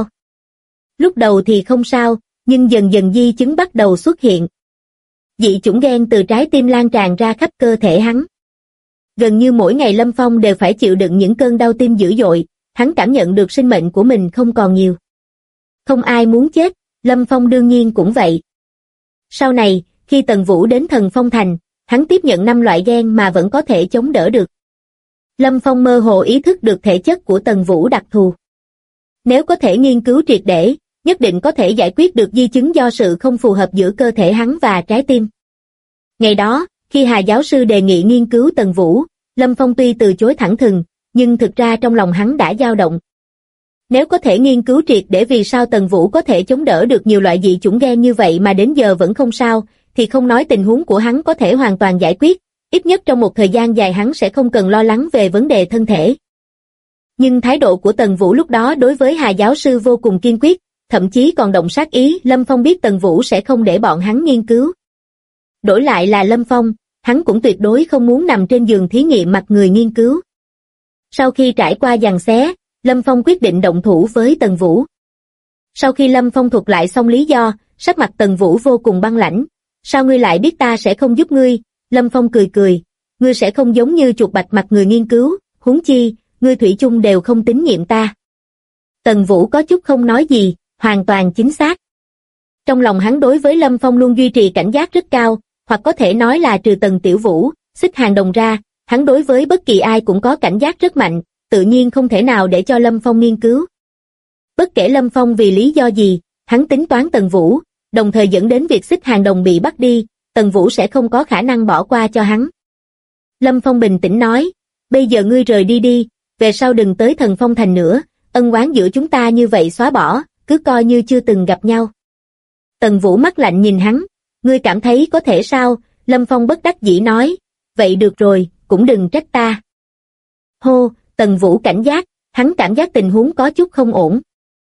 Lúc đầu thì không sao, nhưng dần dần di chứng bắt đầu xuất hiện. Dị chủng gen từ trái tim lan tràn ra khắp cơ thể hắn. Gần như mỗi ngày Lâm Phong đều phải chịu đựng những cơn đau tim dữ dội, hắn cảm nhận được sinh mệnh của mình không còn nhiều. Không ai muốn chết, Lâm Phong đương nhiên cũng vậy. Sau này, khi Tần Vũ đến Thần Phong Thành, hắn tiếp nhận 5 loại gen mà vẫn có thể chống đỡ được. Lâm Phong mơ hồ ý thức được thể chất của Tần Vũ đặc thù. Nếu có thể nghiên cứu triệt để, nhất định có thể giải quyết được di chứng do sự không phù hợp giữa cơ thể hắn và trái tim. Ngày đó, khi Hà giáo sư đề nghị nghiên cứu Tần Vũ, Lâm Phong tuy từ chối thẳng thừng, nhưng thực ra trong lòng hắn đã dao động. Nếu có thể nghiên cứu triệt để vì sao Tần Vũ có thể chống đỡ được nhiều loại dị chủng gen như vậy mà đến giờ vẫn không sao, thì không nói tình huống của hắn có thể hoàn toàn giải quyết, ít nhất trong một thời gian dài hắn sẽ không cần lo lắng về vấn đề thân thể. Nhưng thái độ của Tần Vũ lúc đó đối với Hà giáo sư vô cùng kiên quyết, thậm chí còn động sát ý. Lâm Phong biết Tần Vũ sẽ không để bọn hắn nghiên cứu. Đổi lại là Lâm Phong, hắn cũng tuyệt đối không muốn nằm trên giường thí nghiệm mặt người nghiên cứu. Sau khi trải qua giằng xé, Lâm Phong quyết định động thủ với Tần Vũ. Sau khi Lâm Phong thuật lại xong lý do, sắc mặt Tần Vũ vô cùng băng lãnh. Sao ngươi lại biết ta sẽ không giúp ngươi? Lâm Phong cười cười. Ngươi sẽ không giống như chuột bạch mặt người nghiên cứu, huống chi, ngươi thủy chung đều không tín nhiệm ta. Tần Vũ có chút không nói gì, hoàn toàn chính xác. Trong lòng hắn đối với Lâm Phong luôn duy trì cảnh giác rất cao, hoặc có thể nói là trừ Tần Tiểu Vũ, Xích Hàng Đồng ra, hắn đối với bất kỳ ai cũng có cảnh giác rất mạnh, tự nhiên không thể nào để cho Lâm Phong nghiên cứu. Bất kể Lâm Phong vì lý do gì, hắn tính toán Tần Vũ, đồng thời dẫn đến việc Xích Hàng Đồng bị bắt đi, Tần Vũ sẽ không có khả năng bỏ qua cho hắn. Lâm Phong bình tĩnh nói, bây giờ ngươi rời đi đi, về sau đừng tới Thần Phong Thành nữa, ân oán giữa chúng ta như vậy xóa bỏ, cứ coi như chưa từng gặp nhau. Tần Vũ mắt lạnh nhìn hắn, ngươi cảm thấy có thể sao? Lâm Phong bất đắc dĩ nói, vậy được rồi, cũng đừng trách ta. Hô, Tần Vũ cảnh giác, hắn cảm giác tình huống có chút không ổn.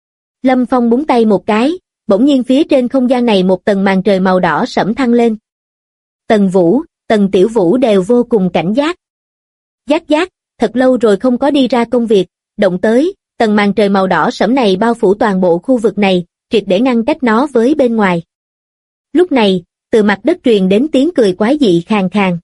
Lâm Phong búng tay một cái, bỗng nhiên phía trên không gian này một tầng màn trời màu đỏ sẫm thăng lên. Tần Vũ, Tần Tiểu Vũ đều vô cùng cảnh giác. Giác giác, thật lâu rồi không có đi ra công việc, động tới, tầng màn trời màu đỏ sẫm này bao phủ toàn bộ khu vực này, triệt để ngăn cách nó với bên ngoài. Lúc này, từ mặt đất truyền đến tiếng cười quái dị khàn khàn.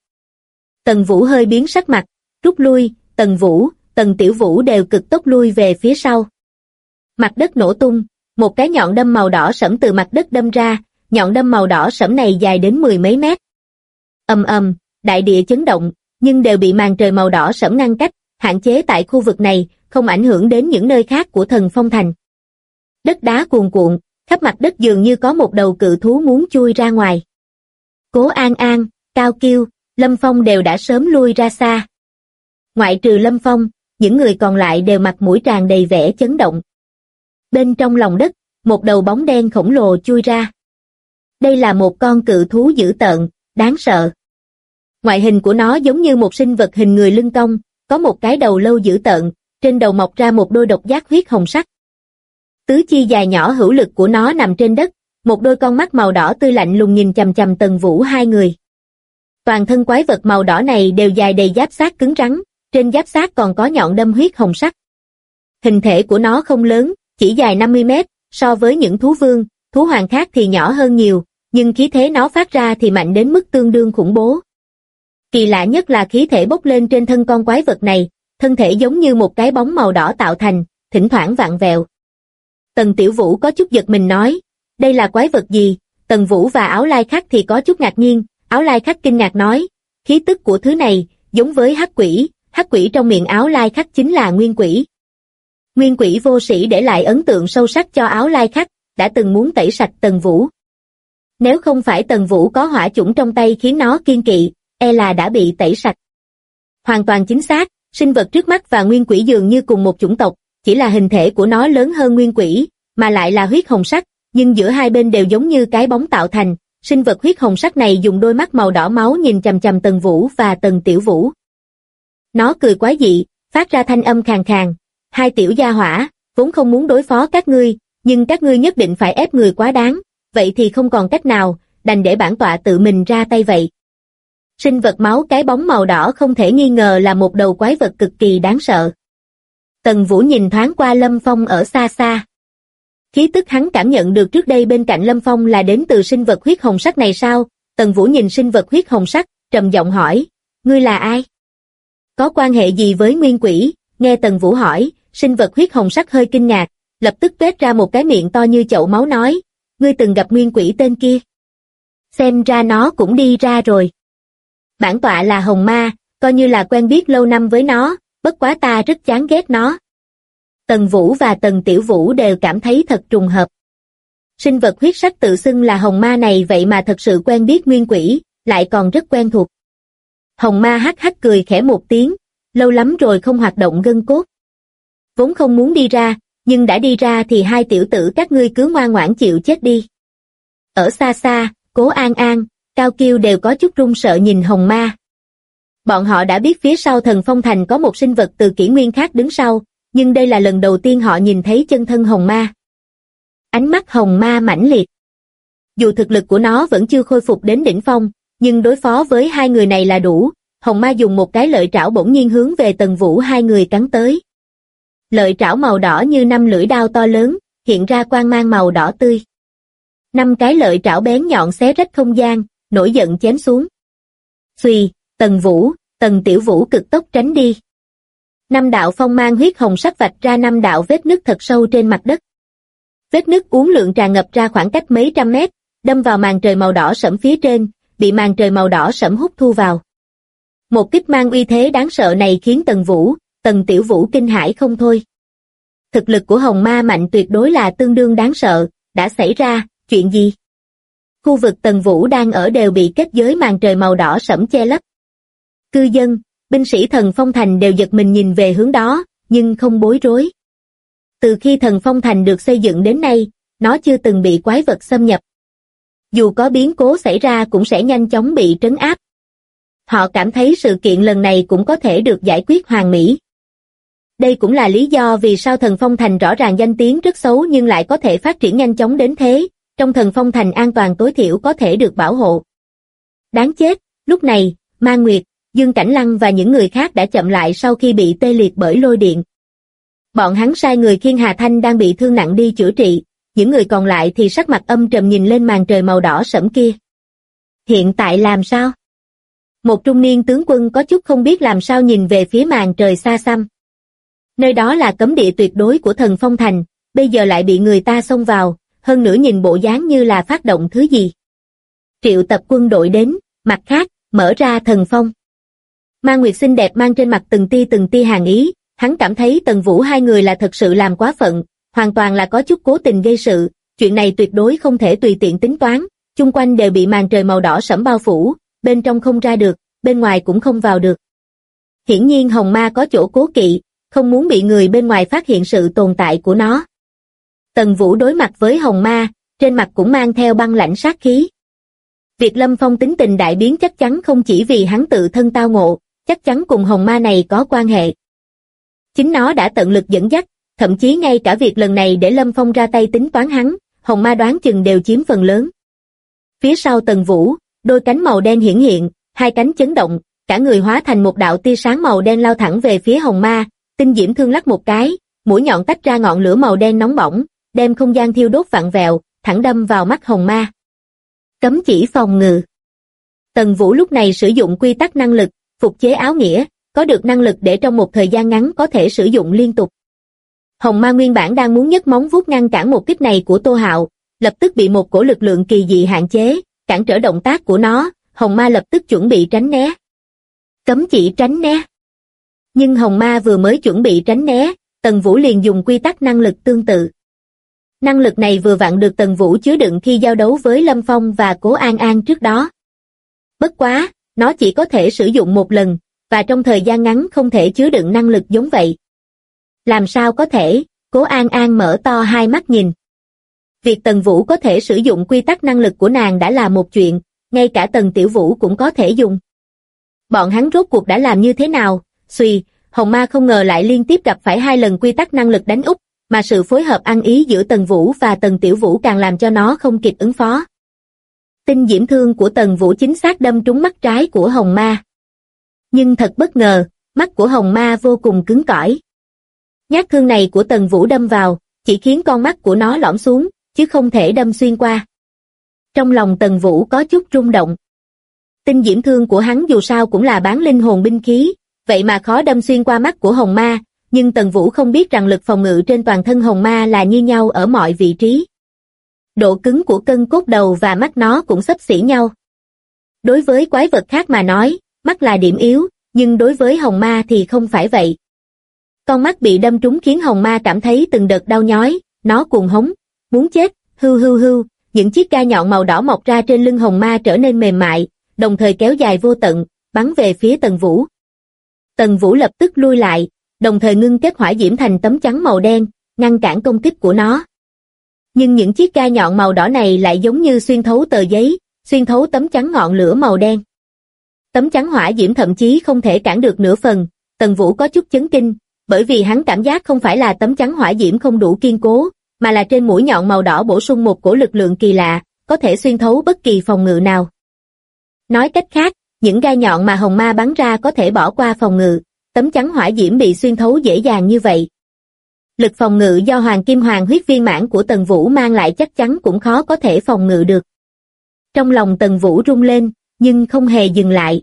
Tần Vũ hơi biến sắc mặt, rút lui, Tần Vũ, Tần Tiểu Vũ đều cực tốc lui về phía sau. Mặt đất nổ tung, một cái nhọn đâm màu đỏ sẫm từ mặt đất đâm ra, nhọn đâm màu đỏ sẫm này dài đến mười mấy mét. Ầm ầm, đại địa chấn động, nhưng đều bị màn trời màu đỏ sẫm ngăn cách, hạn chế tại khu vực này, không ảnh hưởng đến những nơi khác của Thần Phong Thành. Đất đá cuồn cuộn, khắp mặt đất dường như có một đầu cự thú muốn chui ra ngoài. Cố An An, Cao Kiêu, Lâm Phong đều đã sớm lui ra xa. Ngoại trừ Lâm Phong, những người còn lại đều mặt mũi tràn đầy vẻ chấn động. Bên trong lòng đất, một đầu bóng đen khổng lồ chui ra. Đây là một con cự thú dữ tợn, đáng sợ. Ngoại hình của nó giống như một sinh vật hình người lưng cong, có một cái đầu lâu dữ tợn, trên đầu mọc ra một đôi độc giác huyết hồng sắc. Tứ chi dài nhỏ hữu lực của nó nằm trên đất, một đôi con mắt màu đỏ tươi lạnh lùng nhìn chằm chằm Tần Vũ hai người. Toàn thân quái vật màu đỏ này đều dài đầy giáp xác cứng rắn, trên giáp xác còn có nhọn đâm huyết hồng sắc. Hình thể của nó không lớn, chỉ dài 50 mét, so với những thú vương, thú hoàng khác thì nhỏ hơn nhiều, nhưng khí thế nó phát ra thì mạnh đến mức tương đương khủng bố. Kỳ lạ nhất là khí thể bốc lên trên thân con quái vật này, thân thể giống như một cái bóng màu đỏ tạo thành, thỉnh thoảng vặn vẹo. Tần Tiểu Vũ có chút giật mình nói, đây là quái vật gì? Tần Vũ và Áo Lai Khắc thì có chút ngạc nhiên, Áo Lai Khắc kinh ngạc nói, khí tức của thứ này, giống với hắc quỷ trong miệng Áo Lai Khắc chính là nguyên quỷ. Nguyên quỷ vô sĩ để lại ấn tượng sâu sắc cho Áo Lai Khắc, đã từng muốn tẩy sạch Tần Vũ. Nếu không phải Tần Vũ có hỏa chủng trong tay khiến nó kiên kỵ, e là đã bị tẩy sạch. Hoàn toàn chính xác, sinh vật trước mắt và nguyên quỷ dường như cùng một chủng tộc, chỉ là hình thể của nó lớn hơn nguyên quỷ, mà lại là huyết hồng sắc, nhưng giữa hai bên đều giống như cái bóng tạo thành. Sinh vật huyết hồng sắc này dùng đôi mắt màu đỏ máu nhìn chằm chằm Tần Vũ và Tần Tiểu Vũ. Nó cười quái dị, phát ra thanh âm khàn khàn, hai tiểu gia hỏa, vốn không muốn đối phó các ngươi, nhưng các ngươi nhất định phải ép người quá đáng, vậy thì không còn cách nào, đành để bản tọa tự mình ra tay vậy. Sinh vật máu cái bóng màu đỏ không thể nghi ngờ là một đầu quái vật cực kỳ đáng sợ. Tần Vũ nhìn thoáng qua Lâm Phong ở xa xa. Khí tức hắn cảm nhận được trước đây bên cạnh Lâm Phong là đến từ sinh vật huyết hồng sắc này sao? Tần Vũ nhìn sinh vật huyết hồng sắc, trầm giọng hỏi, ngươi là ai? Có quan hệ gì với nguyên quỷ? Nghe Tần Vũ hỏi, sinh vật huyết hồng sắc hơi kinh ngạc, lập tức tuét ra một cái miệng to như chậu máu nói, ngươi từng gặp nguyên quỷ tên kia? Xem ra nó cũng đi ra rồi. Bản tọa là Hồng Ma, coi như là quen biết lâu năm với nó, bất quá ta rất chán ghét nó. Tần Vũ và Tần Tiểu Vũ đều cảm thấy thật trùng hợp. Sinh vật huyết sắc tự xưng là Hồng Ma này vậy mà thật sự quen biết nguyên quỷ, lại còn rất quen thuộc. Hồng Ma hắc hắc cười khẽ một tiếng, lâu lắm rồi không hoạt động gân cốt. Vốn không muốn đi ra, nhưng đã đi ra thì hai tiểu tử các ngươi cứ ngoan ngoãn chịu chết đi. Ở xa xa, Cố An An, Cao Kiêu đều có chút run sợ nhìn Hồng Ma. Bọn họ đã biết phía sau Thần Phong Thành có một sinh vật từ kỷ nguyên khác đứng sau, nhưng đây là lần đầu tiên họ nhìn thấy chân thân Hồng Ma. Ánh mắt Hồng Ma mãnh liệt. Dù thực lực của nó vẫn chưa khôi phục đến đỉnh phong, nhưng đối phó với hai người này là đủ. Hồng Ma dùng một cái lợi trảo bỗng nhiên hướng về Tần Vũ hai người cắn tới. Lợi trảo màu đỏ như 5 lưỡi đao to lớn, hiện ra quang mang màu đỏ tươi. 5 cái lợi trảo bén nhọn xé rách không gian, nổi giận chém xuống. Xuy, Tần Vũ, Tần Tiểu Vũ cực tốc tránh đi. 5 đạo phong mang huyết hồng sắc vạch ra 5 đạo vết nứt thật sâu trên mặt đất. Vết nứt uốn lượn tràn ngập ra khoảng cách mấy trăm mét, đâm vào màn trời màu đỏ sẫm phía trên, bị màn trời màu đỏ sẫm hút thu vào. Một kích mang uy thế đáng sợ này khiến Tần Vũ, Tần Tiểu Vũ kinh hãi không thôi. Thực lực của Hồng Ma mạnh tuyệt đối là tương đương đáng sợ, đã xảy ra, chuyện gì? Khu vực Tần Vũ đang ở đều bị kết giới màn trời màu đỏ sẫm che lấp. Cư dân, binh sĩ Thần Phong Thành đều giật mình nhìn về hướng đó, nhưng không bối rối. Từ khi Thần Phong Thành được xây dựng đến nay, nó chưa từng bị quái vật xâm nhập. Dù có biến cố xảy ra cũng sẽ nhanh chóng bị trấn áp. Họ cảm thấy sự kiện lần này cũng có thể được giải quyết hoàn mỹ. Đây cũng là lý do vì sao Thần Phong Thành rõ ràng danh tiếng rất xấu nhưng lại có thể phát triển nhanh chóng đến thế, trong Thần Phong Thành an toàn tối thiểu có thể được bảo hộ. Đáng chết, lúc này, Ma Nguyệt, Dương Cảnh Lăng và những người khác đã chậm lại sau khi bị tê liệt bởi lôi điện. Bọn hắn sai người khiêng Hà Thanh đang bị thương nặng đi chữa trị, những người còn lại thì sắc mặt âm trầm nhìn lên màn trời màu đỏ sẫm kia. Hiện tại làm sao? Một trung niên tướng quân có chút không biết làm sao nhìn về phía màn trời xa xăm. Nơi đó là cấm địa tuyệt đối của Thần Phong Thành, bây giờ lại bị người ta xông vào, hơn nữa nhìn bộ dáng như là phát động thứ gì. Triệu tập quân đội đến, mặt khác, mở ra thần phong. Ma Nguyệt xinh đẹp mang trên mặt từng tia hàn ý, hắn cảm thấy Tần Vũ hai người là thật sự làm quá phận, hoàn toàn là có chút cố tình gây sự, chuyện này tuyệt đối không thể tùy tiện tính toán, chung quanh đều bị màn trời màu đỏ sẫm bao phủ, bên trong không ra được, bên ngoài cũng không vào được. Hiển nhiên Hồng Ma có chỗ cố kỵ, không muốn bị người bên ngoài phát hiện sự tồn tại của nó. Tần Vũ đối mặt với Hồng Ma, trên mặt cũng mang theo băng lãnh sát khí. Việc Lâm Phong tính tình đại biến chắc chắn không chỉ vì hắn tự thân tao ngộ, chắc chắn cùng Hồng Ma này có quan hệ. Chính nó đã tận lực dẫn dắt, thậm chí ngay cả việc lần này để Lâm Phong ra tay tính toán hắn, Hồng Ma đoán chừng đều chiếm phần lớn. Phía sau Tần Vũ, đôi cánh màu đen hiển hiện, hai cánh chấn động, cả người hóa thành một đạo tia sáng màu đen lao thẳng về phía Hồng Ma, tinh diễm thương lắc một cái, mũi nhọn tách ra ngọn lửa màu đen nóng bỏng, đem không gian thiêu đốt vặn vẹo, thẳng đâm vào mắt Hồng Ma. Cấm chỉ phòng ngự. Tần Vũ lúc này sử dụng quy tắc năng lực, phục chế áo nghĩa, có được năng lực để trong một thời gian ngắn có thể sử dụng liên tục. Hồng Ma nguyên bản đang muốn nhấc móng vuốt ngăn cản một kích này của Tô Hạo, lập tức bị một cổ lực lượng kỳ dị hạn chế, cản trở động tác của nó, Hồng Ma lập tức chuẩn bị tránh né. Cấm chỉ tránh né. Nhưng Hồng Ma vừa mới chuẩn bị tránh né, Tần Vũ liền dùng quy tắc năng lực tương tự. Năng lực này vừa vặn được Tần Vũ chứa đựng khi giao đấu với Lâm Phong và Cố An An trước đó. Bất quá, nó chỉ có thể sử dụng một lần, và trong thời gian ngắn không thể chứa đựng năng lực giống vậy. Làm sao có thể? Cố An An mở to hai mắt nhìn. Việc Tần Vũ có thể sử dụng quy tắc năng lực của nàng đã là một chuyện, ngay cả Tần Tiểu Vũ cũng có thể dùng. Bọn hắn rốt cuộc đã làm như thế nào? Xuy, Hồng Ma không ngờ lại liên tiếp gặp phải 2 lần quy tắc năng lực đánh úp, mà sự phối hợp ăn ý giữa Tần Vũ và Tần Tiểu Vũ càng làm cho nó không kịp ứng phó. Tinh diễm thương của Tần Vũ chính xác đâm trúng mắt trái của Hồng Ma. Nhưng thật bất ngờ, mắt của Hồng Ma vô cùng cứng cỏi. Nhát thương này của Tần Vũ đâm vào, chỉ khiến con mắt của nó lõm xuống, chứ không thể đâm xuyên qua. Trong lòng Tần Vũ có chút rung động. Tinh diễm thương của hắn dù sao cũng là bán linh hồn binh khí, vậy mà khó đâm xuyên qua mắt của Hồng Ma, nhưng Tần Vũ không biết rằng lực phòng ngự trên toàn thân Hồng Ma là như nhau ở mọi vị trí. Độ cứng của cân cốt đầu và mắt nó cũng xấp xỉ nhau. Đối với quái vật khác mà nói, mắt là điểm yếu, nhưng đối với Hồng Ma thì không phải vậy. Con mắt bị đâm trúng khiến Hồng Ma cảm thấy từng đợt đau nhói, nó cuồng hống, muốn chết, hưu hưu hưu, những chiếc gai nhọn màu đỏ mọc ra trên lưng Hồng Ma trở nên mềm mại, đồng thời kéo dài vô tận, bắn về phía Tần Vũ. Tần Vũ lập tức lui lại, đồng thời ngưng kết hỏa diễm thành tấm chắn màu đen, ngăn cản công kích của nó. Nhưng những chiếc gai nhọn màu đỏ này lại giống như xuyên thấu tờ giấy, xuyên thấu tấm chắn ngọn lửa màu đen. Tấm chắn hỏa diễm thậm chí không thể cản được nửa phần. Tần Vũ có chút chấn kinh, bởi vì hắn cảm giác không phải là tấm chắn hỏa diễm không đủ kiên cố, mà là trên mũi nhọn màu đỏ bổ sung một cổ lực lượng kỳ lạ, có thể xuyên thấu bất kỳ phòng ngự nào. Nói cách khác, những gai nhọn mà hồng ma bắn ra có thể bỏ qua phòng ngự, tấm chắn hỏa diễm bị xuyên thấu dễ dàng như vậy. Lực phòng ngự do Hoàng Kim Hoàng huyết viên mãn của Tần Vũ mang lại chắc chắn cũng khó có thể phòng ngự được. Trong lòng Tần Vũ rung lên, nhưng không hề dừng lại.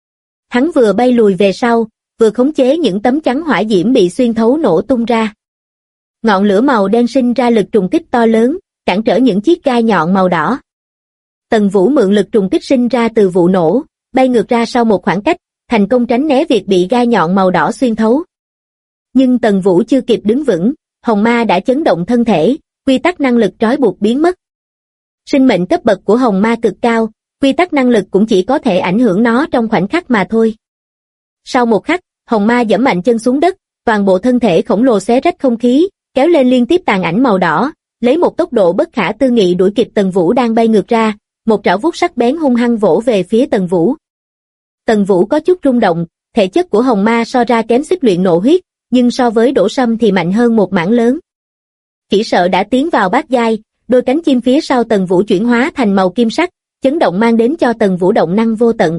Hắn vừa bay lùi về sau, vừa khống chế những tấm chắn hỏa diễm bị xuyên thấu nổ tung ra. Ngọn lửa màu đen sinh ra lực trùng kích to lớn, cản trở những chiếc gai nhọn màu đỏ. Tần Vũ mượn lực trùng kích sinh ra từ vụ nổ, bay ngược ra sau một khoảng cách, thành công tránh né việc bị gai nhọn màu đỏ xuyên thấu. Nhưng Tần Vũ chưa kịp đứng vững, hồng ma đã chấn động thân thể, quy tắc năng lực trói buộc biến mất. Sinh mệnh cấp bậc của hồng ma cực cao, quy tắc năng lực cũng chỉ có thể ảnh hưởng nó trong khoảnh khắc mà thôi. Sau một khắc, hồng ma giẫm mạnh chân xuống đất, toàn bộ thân thể khổng lồ xé rách không khí, kéo lên liên tiếp tàn ảnh màu đỏ, lấy một tốc độ bất khả tư nghị đuổi kịp Tần Vũ đang bay ngược ra, một trảo vuốt sắc bén hung hăng vỗ về phía Tần Vũ. Tần Vũ có chút rung động, thể chất của hồng ma so ra kém xích luyện nộ huyết, nhưng so với Đỗ Sâm thì mạnh hơn một mảng lớn. Chỉ sợ đã tiến vào bát giai, đôi cánh chim phía sau Tần Vũ chuyển hóa thành màu kim sắc, chấn động mang đến cho Tần Vũ động năng vô tận.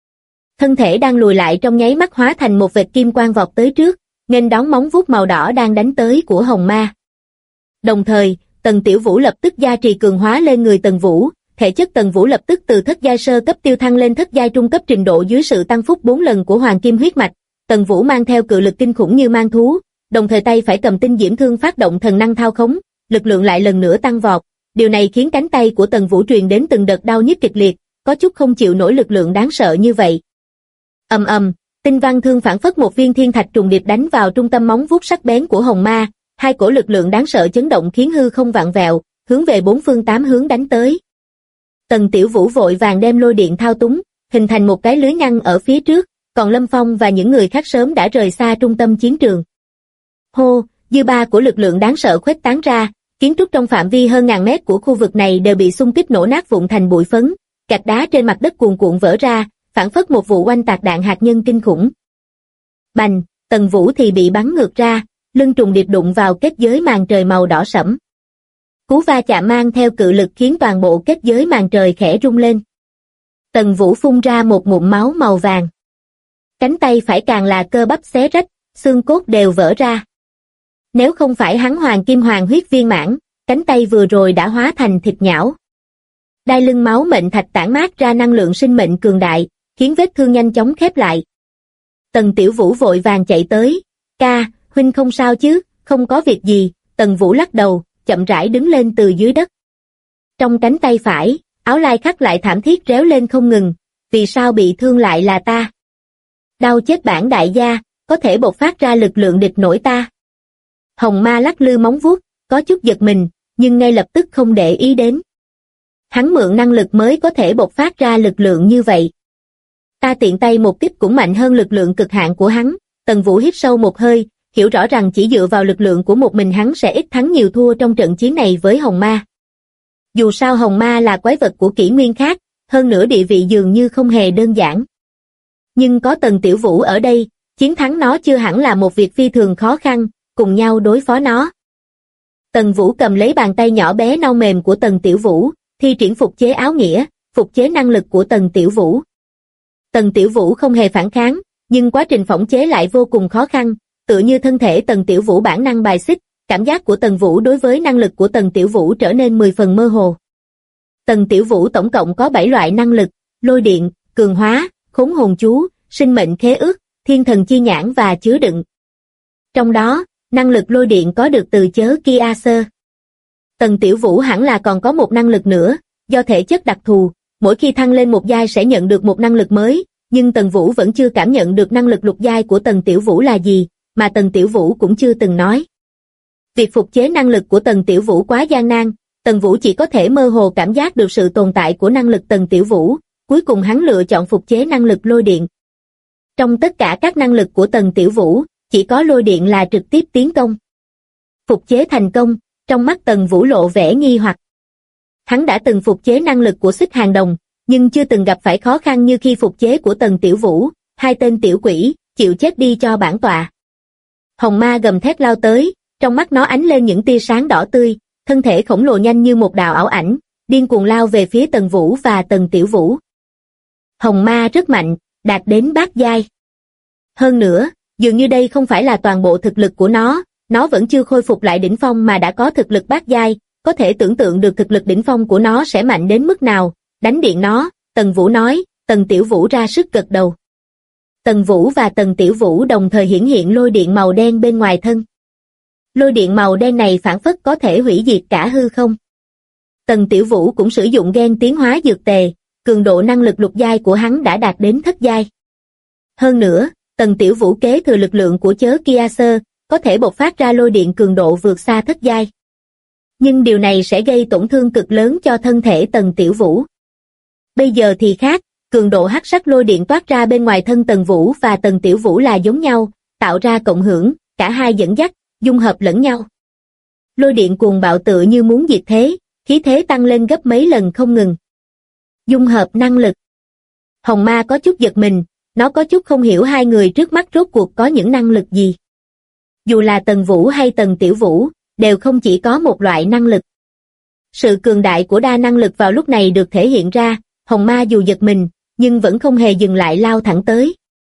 Thân thể đang lùi lại trong nháy mắt hóa thành một vệt kim quang vọt tới trước, nghênh đón móng vuốt màu đỏ đang đánh tới của hồng ma. Đồng thời, Tần Tiểu Vũ lập tức gia trì cường hóa lên người Tần Vũ, thể chất Tần Vũ lập tức từ thất giai sơ cấp tiêu thăng lên thất giai trung cấp trình độ dưới sự tăng phúc 4 lần của Hoàng Kim huyết mạch. Tần Vũ mang theo cự lực kinh khủng như mang thú, đồng thời tay phải cầm tinh diễm thương phát động thần năng thao khống, lực lượng lại lần nữa tăng vọt. Điều này khiến cánh tay của Tần Vũ truyền đến từng đợt đau nhức kịch liệt, có chút không chịu nổi lực lượng đáng sợ như vậy. Ầm ầm, tinh văn thương phảng phất một viên thiên thạch trùng điệp đánh vào trung tâm móng vuốt sắc bén của hồng ma, hai cổ lực lượng đáng sợ chấn động khiến hư không vặn vẹo, hướng về bốn phương tám hướng đánh tới. Tần Tiểu Vũ vội vàng đem lôi điện thao túng, hình thành một cái lưới ngăn ở phía trước, còn Lâm Phong và những người khác sớm đã rời xa trung tâm chiến trường. Hô, dư ba của lực lượng đáng sợ khuếch tán ra, kiến trúc trong phạm vi hơn ngàn mét của khu vực này đều bị xung kích nổ nát vụn thành bụi phấn, gạch đá trên mặt đất cuồn cuộn vỡ ra, phảng phất một vụ oanh tạc đạn hạt nhân kinh khủng. Bành, Tần Vũ thì bị bắn ngược ra, lưng trùng điệp đụng vào kết giới màn trời màu đỏ sẫm. Cú va chạm mang theo cự lực khiến toàn bộ kết giới màn trời khẽ rung lên. Tần Vũ phun ra một ngụm máu màu vàng. Cánh tay phải càng là cơ bắp xé rách, xương cốt đều vỡ ra. Nếu không phải hắn Hoàng Kim Hoàng huyết viên mãn, cánh tay vừa rồi đã hóa thành thịt nhão. Đai lưng máu mệnh thạch tản mát ra năng lượng sinh mệnh cường đại, khiến vết thương nhanh chóng khép lại. Tần Tiểu Vũ vội vàng chạy tới. Ca, huynh không sao chứ? Không có việc gì. Tần Vũ lắc đầu, chậm rãi đứng lên từ dưới đất. Trong cánh tay phải, áo lai khắc lại thảm thiết réo lên không ngừng. Vì sao bị thương lại là ta? Đau chết bản đại gia, có thể bộc phát ra lực lượng địch nổi ta. Hồng ma lắc lư móng vuốt, có chút giật mình, nhưng ngay lập tức không để ý đến. Hắn mượn năng lực mới có thể bộc phát ra lực lượng như vậy. Ta tiện tay một kích cũng mạnh hơn lực lượng cực hạn của hắn. Tần Vũ hít sâu một hơi, hiểu rõ rằng chỉ dựa vào lực lượng của một mình hắn sẽ ít thắng nhiều thua trong trận chiến này với hồng ma. Dù sao hồng ma là quái vật của kỷ nguyên khác, hơn nữa địa vị dường như không hề đơn giản. Nhưng có Tần Tiểu Vũ ở đây, chiến thắng nó chưa hẳn là một việc phi thường khó khăn, cùng nhau đối phó nó. Tần Vũ cầm lấy bàn tay nhỏ bé nâu mềm của Tần Tiểu Vũ, thi triển phục chế áo nghĩa, phục chế năng lực của Tần Tiểu Vũ. Tần Tiểu Vũ không hề phản kháng, nhưng quá trình phỏng chế lại vô cùng khó khăn, tựa như thân thể Tần Tiểu Vũ bản năng bài xích, cảm giác của Tần Vũ đối với năng lực của Tần Tiểu Vũ trở nên 10 phần mơ hồ. Tần Tiểu Vũ tổng cộng có 7 loại năng lực, lôi điện, cường hóa, khốn hồn chú, sinh mệnh khế ước, thiên thần chi nhãn và chứa đựng. Trong đó, năng lực lôi điện có được từ chớ Kia Sơ. Tần Tiểu Vũ hẳn là còn có một năng lực nữa, do thể chất đặc thù, mỗi khi thăng lên một giai sẽ nhận được một năng lực mới, nhưng Tần Vũ vẫn chưa cảm nhận được năng lực lục giai của Tần Tiểu Vũ là gì, mà Tần Tiểu Vũ cũng chưa từng nói. Việc phục chế năng lực của Tần Tiểu Vũ quá gian nan, Tần Vũ chỉ có thể mơ hồ cảm giác được sự tồn tại của năng lực Tần Tiểu Vũ, cuối cùng hắn lựa chọn phục chế năng lực lôi điện. Trong tất cả các năng lực của Tần Tiểu Vũ, chỉ có lôi điện là trực tiếp tiến công. Phục chế thành công, trong mắt Tần Vũ lộ vẻ nghi hoặc. Hắn đã từng phục chế năng lực của Xích Hàn Đồng, nhưng chưa từng gặp phải khó khăn như khi phục chế của Tần Tiểu Vũ, hai tên tiểu quỷ, chịu chết đi cho bản tọa. Hồng ma gầm thét lao tới, trong mắt nó ánh lên những tia sáng đỏ tươi, thân thể khổng lồ nhanh như một đạo ảo ảnh, điên cuồng lao về phía Tần Vũ và Tần Tiểu Vũ. Hồng ma rất mạnh, đạt đến bát giai. Hơn nữa, dường như đây không phải là toàn bộ thực lực của nó vẫn chưa khôi phục lại đỉnh phong mà đã có thực lực bát giai, có thể tưởng tượng được thực lực đỉnh phong của nó sẽ mạnh đến mức nào. Đánh điện nó, Tần Vũ nói. Tần Tiểu Vũ ra sức gật đầu. Tần Vũ và Tần Tiểu Vũ đồng thời hiển hiện lôi điện màu đen bên ngoài thân. Lôi điện màu đen này phảng phất có thể hủy diệt cả hư không. Tần Tiểu Vũ cũng sử dụng gen tiến hóa dược tề, cường độ năng lực lục giai của hắn đã đạt đến thất giai. Hơn nữa, Tần Tiểu Vũ kế thừa lực lượng của chớ Kia Sơ, có thể bộc phát ra lôi điện cường độ vượt xa thất giai. Nhưng điều này sẽ gây tổn thương cực lớn cho thân thể Tần Tiểu Vũ. Bây giờ thì khác, cường độ hắc sắc lôi điện toát ra bên ngoài thân Tần Vũ và Tần Tiểu Vũ là giống nhau, tạo ra cộng hưởng, cả hai dẫn dắt, dung hợp lẫn nhau. Lôi điện cuồng bạo tựa như muốn diệt thế, khí thế tăng lên gấp mấy lần không ngừng. Dung hợp năng lực. Hồng ma có chút giật mình, nó có chút không hiểu hai người trước mắt rốt cuộc có những năng lực gì. Dù là Tần Vũ hay Tần Tiểu Vũ, đều không chỉ có một loại năng lực. Sự cường đại của đa năng lực vào lúc này được thể hiện ra, Hồng ma dù giật mình, nhưng vẫn không hề dừng lại lao thẳng tới.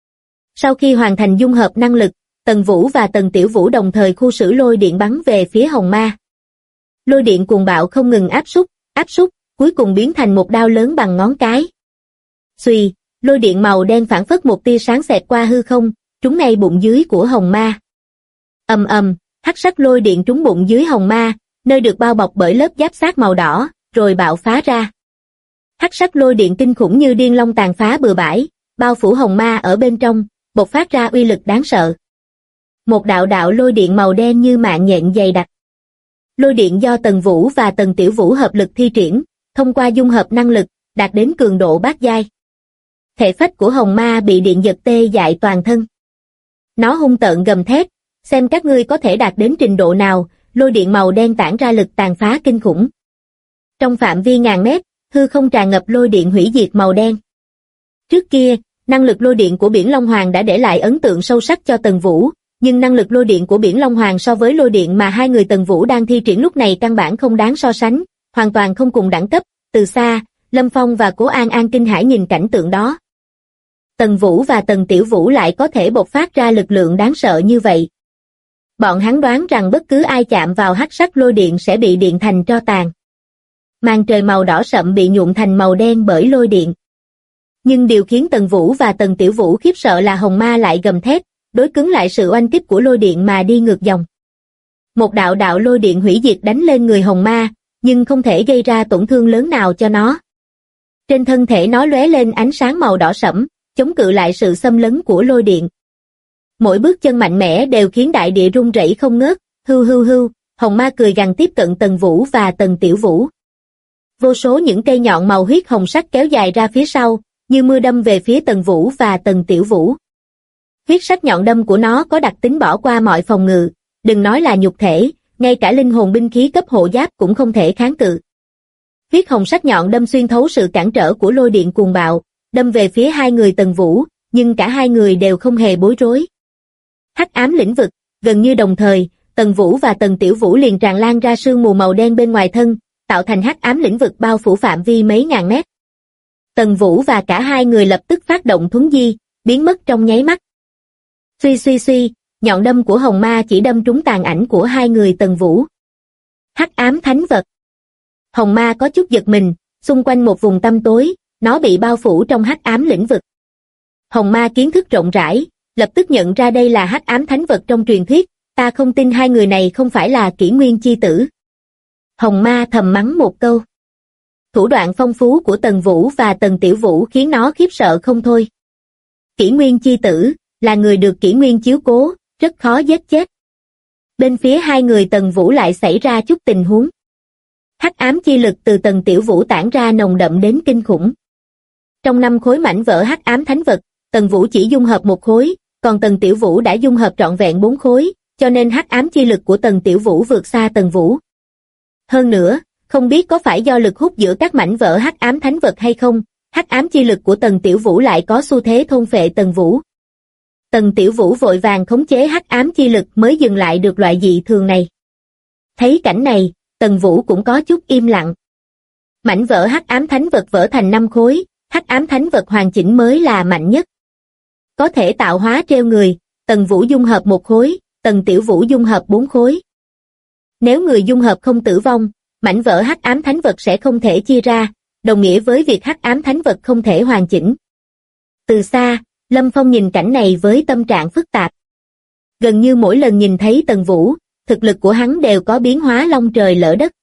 Sau khi hoàn thành dung hợp năng lực, Tần Vũ và Tần Tiểu Vũ đồng thời khu xử lôi điện bắn về phía Hồng ma. Lôi điện cuồng bạo không ngừng áp xúc, cuối cùng biến thành một đao lớn bằng ngón cái. Xuy, lôi điện màu đen phảng phất một tia sáng xẹt qua hư không, trúng ngay bụng dưới của Hồng ma. Ầm ầm, hắc sắc lôi điện trúng bụng dưới Hồng ma, nơi được bao bọc bởi lớp giáp xác màu đỏ, rồi bạo phá ra. Hắc sắc lôi điện kinh khủng như điên long tàn phá bừa bãi, bao phủ Hồng ma ở bên trong, bộc phát ra uy lực đáng sợ. Một đạo đạo lôi điện màu đen như mạng nhện dày đặc. Lôi điện do Tần Vũ và Tần Tiểu Vũ hợp lực thi triển, thông qua dung hợp năng lực, đạt đến cường độ bát giai. Thể phách của Hồng ma bị điện giật tê dại toàn thân. Nó hung tợn gầm thét, xem các ngươi có thể đạt đến trình độ nào, lôi điện màu đen tản ra lực tàn phá kinh khủng. Trong phạm vi ngàn mét, hư không tràn ngập lôi điện hủy diệt màu đen. Trước kia, năng lực lôi điện của Biển Long Hoàng đã để lại ấn tượng sâu sắc cho Tần Vũ, nhưng năng lực lôi điện của Biển Long Hoàng so với lôi điện mà hai người Tần Vũ đang thi triển lúc này căn bản không đáng so sánh, hoàn toàn không cùng đẳng cấp. Từ xa, Lâm Phong và Cố An An kinh hãi nhìn cảnh tượng đó. Tần Vũ và Tần Tiểu Vũ lại có thể bộc phát ra lực lượng đáng sợ như vậy. Bọn hắn đoán rằng bất cứ ai chạm vào hắc sắc lôi điện sẽ bị điện thành tro tàn. Màn trời màu đỏ sậm bị nhuộm thành màu đen bởi lôi điện. Nhưng điều khiến Tần Vũ và Tần Tiểu Vũ khiếp sợ là Hồng ma lại gầm thét, đối cứng lại sự oanh kích của lôi điện mà đi ngược dòng. Một đạo đạo lôi điện hủy diệt đánh lên người Hồng ma, nhưng không thể gây ra tổn thương lớn nào cho nó. Trên thân thể nó lóe lên ánh sáng màu đỏ sẫm, chống cự lại sự xâm lấn của lôi điện. Mỗi bước chân mạnh mẽ đều khiến đại địa rung rẩy không ngớt, hưu, Hồng ma cười gằn tiếp cận Tần Vũ và Tần Tiểu Vũ. Vô số những cây nhọn màu huyết hồng sắc kéo dài ra phía sau, như mưa đâm về phía Tần Vũ và Tần Tiểu Vũ. Huyết sắc nhọn đâm của nó có đặc tính bỏ qua mọi phòng ngự, đừng nói là nhục thể, ngay cả linh hồn binh khí cấp hộ giáp cũng không thể kháng cự. Huyết hồng sắc nhọn đâm xuyên thấu sự cản trở của lôi điện cuồng bạo, đâm về phía hai người Tần Vũ, nhưng cả hai người đều không hề bối rối. Hắc ám lĩnh vực, gần như đồng thời, Tần Vũ và Tần Tiểu Vũ liền tràn lan ra sương mù màu đen bên ngoài thân, tạo thành hắc ám lĩnh vực bao phủ phạm vi mấy ngàn mét. Tần Vũ và cả hai người lập tức phát động thuấn di, biến mất trong nháy mắt. Suy, nhọn đâm của Hồng ma chỉ đâm trúng tàn ảnh của hai người Tần Vũ. Hắc ám thánh vật. Hồng ma có chút giật mình, xung quanh một vùng tăm tối, nó bị bao phủ trong hắc ám lĩnh vực. Hồng ma kiến thức rộng rãi, lập tức nhận ra đây là hắc ám thánh vật trong truyền thuyết, ta không tin hai người này không phải là Kỷ Nguyên chi tử. Hồng ma thầm mắng một câu. Thủ đoạn phong phú của Tần Vũ và Tần Tiểu Vũ khiến nó khiếp sợ không thôi. Kỷ Nguyên chi tử, là người được Kỷ Nguyên chiếu cố, rất khó giết chết. Bên phía hai người Tần Vũ lại xảy ra chút tình huống. Hắc ám chi lực từ Tần Tiểu Vũ tản ra nồng đậm đến kinh khủng. Trong 5 khối mảnh vỡ hắc ám thánh vật, Tần Vũ chỉ dung hợp 1 khối, còn Tần Tiểu Vũ đã dung hợp trọn vẹn 4 khối, cho nên hắc ám chi lực của Tần Tiểu Vũ vượt xa Tần Vũ. Hơn nữa, không biết có phải do lực hút giữa các mảnh vỡ hắc ám thánh vật hay không, hắc ám chi lực của Tần Tiểu Vũ lại có xu thế thôn phệ Tần Vũ. Tần Tiểu Vũ vội vàng khống chế hắc ám chi lực mới dừng lại được loại dị thường này. Thấy cảnh này, Tần Vũ cũng có chút im lặng. Mảnh vỡ hắc ám thánh vật vỡ thành 5 khối, hắc ám thánh vật hoàn chỉnh mới là mạnh nhất. Có thể tạo hóa treo người, Tần Vũ dung hợp 1 khối, Tần Tiểu Vũ dung hợp 4 khối. Nếu người dung hợp không tử vong, mảnh vỡ hắc ám thánh vật sẽ không thể chia ra, đồng nghĩa với việc hắc ám thánh vật không thể hoàn chỉnh. Từ xa, Lâm Phong nhìn cảnh này với tâm trạng phức tạp. Gần như mỗi lần nhìn thấy Tần Vũ, thực lực của hắn đều có biến hóa long trời lỡ đất.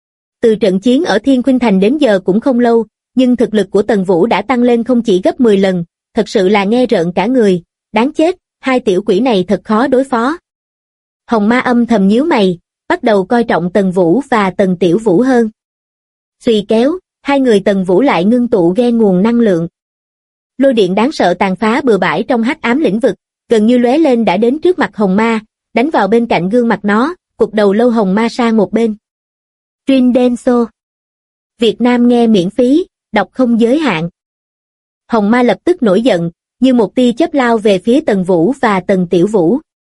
Từ trận chiến ở Thiên Khuynh Thành đến giờ cũng không lâu, nhưng thực lực của Tần Vũ đã tăng lên không chỉ gấp 10 lần, thật sự là nghe rợn cả người, đáng chết, hai tiểu quỷ này thật khó đối phó. Hồng Ma âm thầm nhíu mày, bắt đầu coi trọng Tần Vũ và Tần Tiểu Vũ hơn. Xuy kéo, hai người Tần Vũ lại ngưng tụ ghe nguồn năng lượng. Lôi điện đáng sợ tàn phá bừa bãi trong hắc ám lĩnh vực, gần như lóe lên đã đến trước mặt Hồng Ma, đánh vào bên cạnh gương mặt nó, cụp đầu lâu Hồng Ma sang một bên. Truyện Denso. Việt Nam nghe miễn phí, đọc không giới hạn. Hồng Ma lập tức nổi giận, như một tia chớp lao về phía Tần Vũ và Tần Tiểu Vũ.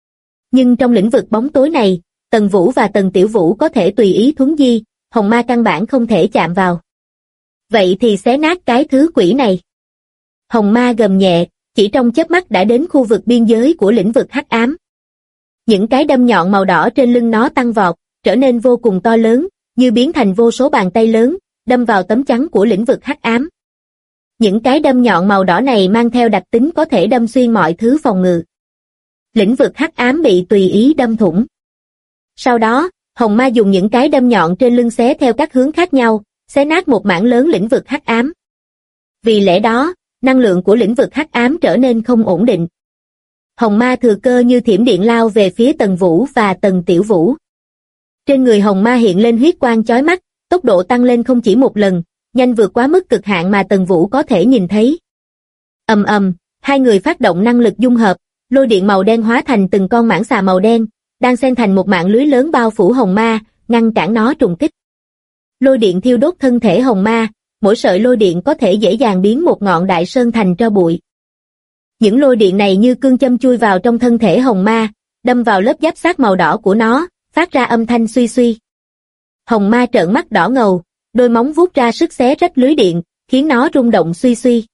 Nhưng trong lĩnh vực bóng tối này, Tần Vũ và Tần Tiểu Vũ có thể tùy ý thuấn di, Hồng Ma căn bản không thể chạm vào. Vậy thì xé nát cái thứ quỷ này. Hồng Ma gầm nhẹ, chỉ trong chớp mắt đã đến khu vực biên giới của lĩnh vực hắc ám. Những cái đâm nhọn màu đỏ trên lưng nó tăng vọt, trở nên vô cùng to lớn, như biến thành vô số bàn tay lớn, đâm vào tấm chắn của lĩnh vực hắc ám. Những cái đâm nhọn màu đỏ này mang theo đặc tính có thể đâm xuyên mọi thứ phòng ngự. Lĩnh vực hắc ám bị tùy ý đâm thủng. Sau đó, Hồng Ma dùng những cái đâm nhọn trên lưng xé theo các hướng khác nhau, xé nát một mảng lớn lĩnh vực hắc ám. Vì lẽ đó, năng lượng của lĩnh vực hắc ám trở nên không ổn định. Hồng Ma thừa cơ như thiểm điện lao về phía Tần Vũ và Tần Tiểu Vũ. Trên người Hồng Ma hiện lên huyết quang chói mắt, tốc độ tăng lên không chỉ một lần, nhanh vượt quá mức cực hạn mà Tần Vũ có thể nhìn thấy. Ầm ầm, hai người phát động năng lực dung hợp, lôi điện màu đen hóa thành từng con mãng xà màu đen, đang xen thành một mạng lưới lớn bao phủ Hồng Ma, ngăn cản nó trùng kích. Lôi điện thiêu đốt thân thể Hồng Ma, mỗi sợi lôi điện có thể dễ dàng biến một ngọn đại sơn thành tro bụi. Những lôi điện này như cương châm chui vào trong thân thể Hồng Ma, đâm vào lớp giáp xác màu đỏ của nó, phát ra âm thanh suy suy. Hồng Ma trợn mắt đỏ ngầu, đôi móng vuốt ra sức xé rách lưới điện, khiến nó rung động suy suy.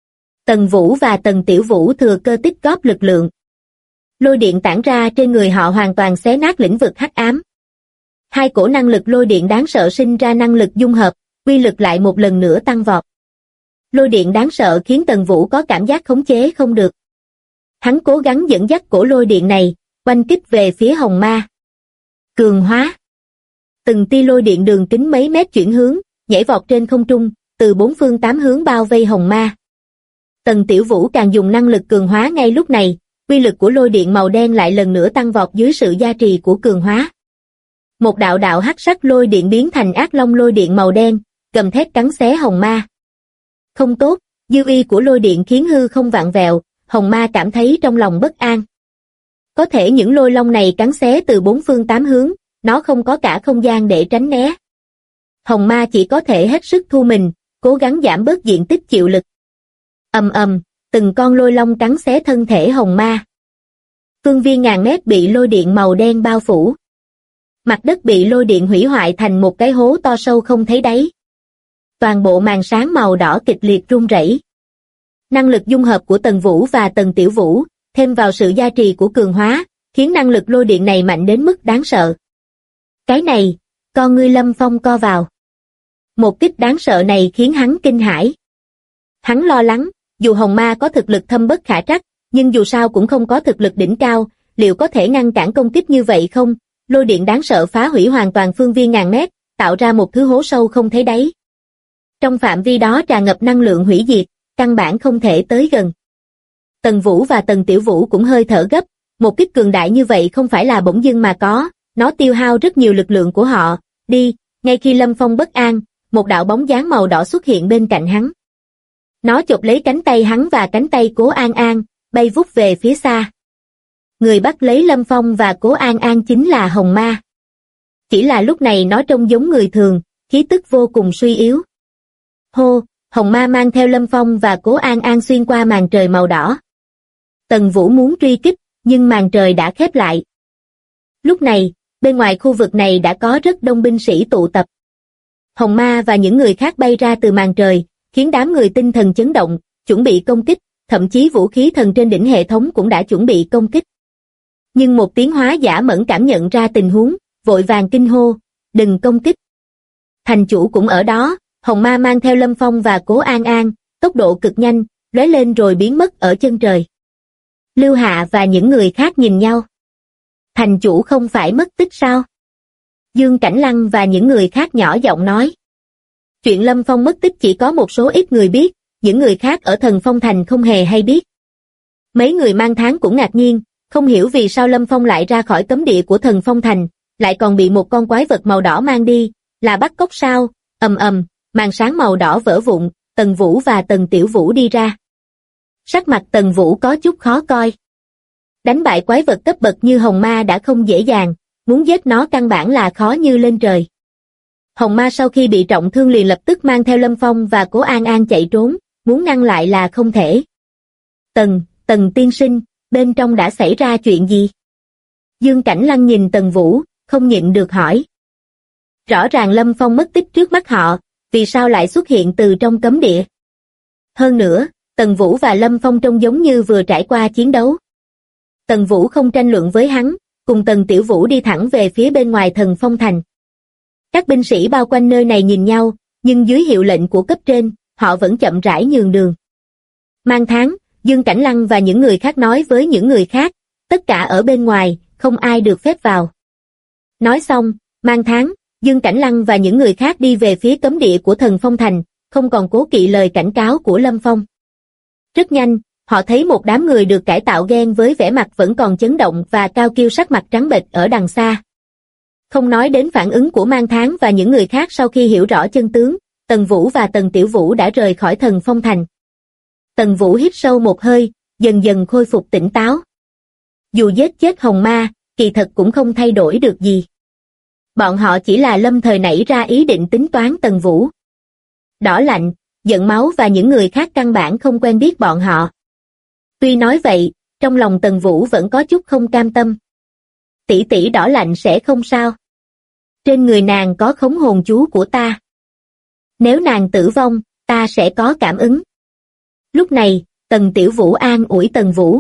Tần Vũ và Tần Tiểu Vũ thừa cơ tích góp lực lượng. Lôi điện tản ra trên người họ hoàn toàn xé nát lĩnh vực hắc ám. Hai cổ năng lực lôi điện đáng sợ sinh ra năng lực dung hợp, uy lực lại một lần nữa tăng vọt. Lôi điện đáng sợ khiến Tần Vũ có cảm giác khống chế không được. Hắn cố gắng dẫn dắt cổ lôi điện này, oanh kích về phía Hồng Ma. Cường hóa. Từng tia lôi điện đường kính mấy mét chuyển hướng, nhảy vọt trên không trung, từ 4 phương 8 hướng bao vây Hồng Ma. Tần Tiểu Vũ càng dùng năng lực cường hóa ngay lúc này, uy lực của lôi điện màu đen lại lần nữa tăng vọt dưới sự gia trì của cường hóa. Một đạo đạo hắc sắc lôi điện biến thành ác long lôi điện màu đen, gầm thét cắn xé Hồng Ma. Không tốt, dư uy của lôi điện khiến hư không vặn vẹo, Hồng Ma cảm thấy trong lòng bất an. Có thể những lôi long này cắn xé từ 4 phương 8 hướng, nó không có cả không gian để tránh né. Hồng Ma chỉ có thể hết sức thu mình, cố gắng giảm bớt diện tích chịu lực. Ầm ầm, từng con lôi long cắn xé thân thể Hồng Ma. Phương viên ngàn mét bị lôi điện màu đen bao phủ. Mặt đất bị lôi điện hủy hoại thành một cái hố to sâu không thấy đáy. Toàn bộ màn sáng màu đỏ kịch liệt rung rẩy. Năng lực dung hợp của Tần Vũ và Tần Tiểu Vũ, thêm vào sự gia trì của cường hóa, khiến năng lực lôi điện này mạnh đến mức đáng sợ. Cái này, con ngươi Lâm Phong co vào. Một kích đáng sợ này khiến hắn kinh hãi. Hắn lo lắng, dù Hồng Ma có thực lực thâm bất khả trắc, nhưng dù sao cũng không có thực lực đỉnh cao, liệu có thể ngăn cản công kích như vậy không? Lôi điện đáng sợ phá hủy hoàn toàn phương viên ngàn mét, tạo ra một thứ hố sâu không thấy đáy. Trong phạm vi đó tràn ngập năng lượng hủy diệt, căn bản không thể tới gần. Tần Vũ và Tần Tiểu Vũ cũng hơi thở gấp, một kích cường đại như vậy không phải là bỗng dưng mà có, nó tiêu hao rất nhiều lực lượng của họ. Đi, ngay khi Lâm Phong bất an, một đạo bóng dáng màu đỏ xuất hiện bên cạnh hắn. Nó chộp lấy cánh tay hắn và cánh tay Cố An An, bay vút về phía xa. người bắt lấy Lâm Phong và Cố An An chính là Hồng Ma. Chỉ là lúc này nó trông giống người thường, khí tức vô cùng suy yếu. Hô, Hồng Ma mang theo Lâm Phong và Cố An An xuyên qua màn trời màu đỏ. Tần Vũ muốn truy kích, nhưng màn trời đã khép lại. Lúc này, bên ngoài khu vực này đã có rất đông binh sĩ tụ tập. Hồng Ma và những người khác bay ra từ màn trời, khiến đám người tinh thần chấn động, chuẩn bị công kích, thậm chí vũ khí thần trên đỉnh hệ thống cũng đã chuẩn bị công kích. Nhưng một tiếng hóa giả Mẫn cảm nhận ra tình huống, vội vàng kinh hô, đừng công kích. Thành chủ cũng ở đó, Hồng Ma mang theo Lâm Phong và Cố An An, tốc độ cực nhanh, lóe lên rồi biến mất ở chân trời. Lưu Hạ và những người khác nhìn nhau. Thành chủ không phải mất tích sao? Dương Cảnh Lăng và những người khác nhỏ giọng nói. Chuyện Lâm Phong mất tích chỉ có một số ít người biết, những người khác ở Thần Phong Thành không hề hay biết. Mấy người mang tháng cũng ngạc nhiên, không hiểu vì sao Lâm Phong lại ra khỏi cấm địa của Thần Phong Thành, lại còn bị một con quái vật màu đỏ mang đi, là bắt cóc sao? Ầm ầm, màn sáng màu đỏ vỡ vụn, Tần Vũ và Tần Tiểu Vũ đi ra. Sắc mặt Tần Vũ có chút khó coi. Đánh bại quái vật cấp bậc như Hồng Ma đã không dễ dàng, muốn giết nó căn bản là khó như lên trời. Hồng Ma sau khi bị trọng thương liền lập tức mang theo Lâm Phong và Cố An An chạy trốn, muốn ngăn lại là không thể. Tần tiên sinh, bên trong đã xảy ra chuyện gì? Dương Cảnh Lăng nhìn Tần Vũ, không nhịn được hỏi. Rõ ràng Lâm Phong mất tích trước mắt họ, vì sao lại xuất hiện từ trong cấm địa? Hơn nữa, Tần Vũ và Lâm Phong trông giống như vừa trải qua chiến đấu. Tần Vũ không tranh luận với hắn, cùng Tần Tiểu Vũ đi thẳng về phía bên ngoài Thần Phong Thành. Các binh sĩ bao quanh nơi này nhìn nhau, nhưng dưới hiệu lệnh của cấp trên, họ vẫn chậm rãi nhường đường. Mang tháng, Dương Cảnh Lăng và những người khác nói với những người khác, tất cả ở bên ngoài, không ai được phép vào. Nói xong, Mang tháng, Dương Cảnh Lăng và những người khác đi về phía cấm địa của Thần Phong Thành, không còn cố kỵ lời cảnh cáo của Lâm Phong. Rất nhanh, họ thấy một đám người được cải tạo gen với vẻ mặt vẫn còn chấn động và cao kiêu sắc mặt trắng bệch ở đằng xa. Không nói đến phản ứng của Mang tháng và những người khác sau khi hiểu rõ chân tướng, Tần Vũ và Tần Tiểu Vũ đã rời khỏi Thần Phong Thành. Tần Vũ hít sâu một hơi, dần dần khôi phục tỉnh táo. Dù giết chết Hồng Ma, kỳ thật cũng không thay đổi được gì. Bọn họ chỉ là lâm thời nảy ra ý định tính toán Tần Vũ. Đỏ Lạnh, Giận Máu và những người khác căn bản không quen biết bọn họ. Tuy nói vậy, trong lòng Tần Vũ vẫn có chút không cam tâm. Tỷ tỷ Đỏ Lạnh sẽ không sao. Trên người nàng có khống hồn chú của ta. Nếu nàng tử vong, ta sẽ có cảm ứng. Lúc này, Tần Tiểu Vũ an ủi Tần Vũ.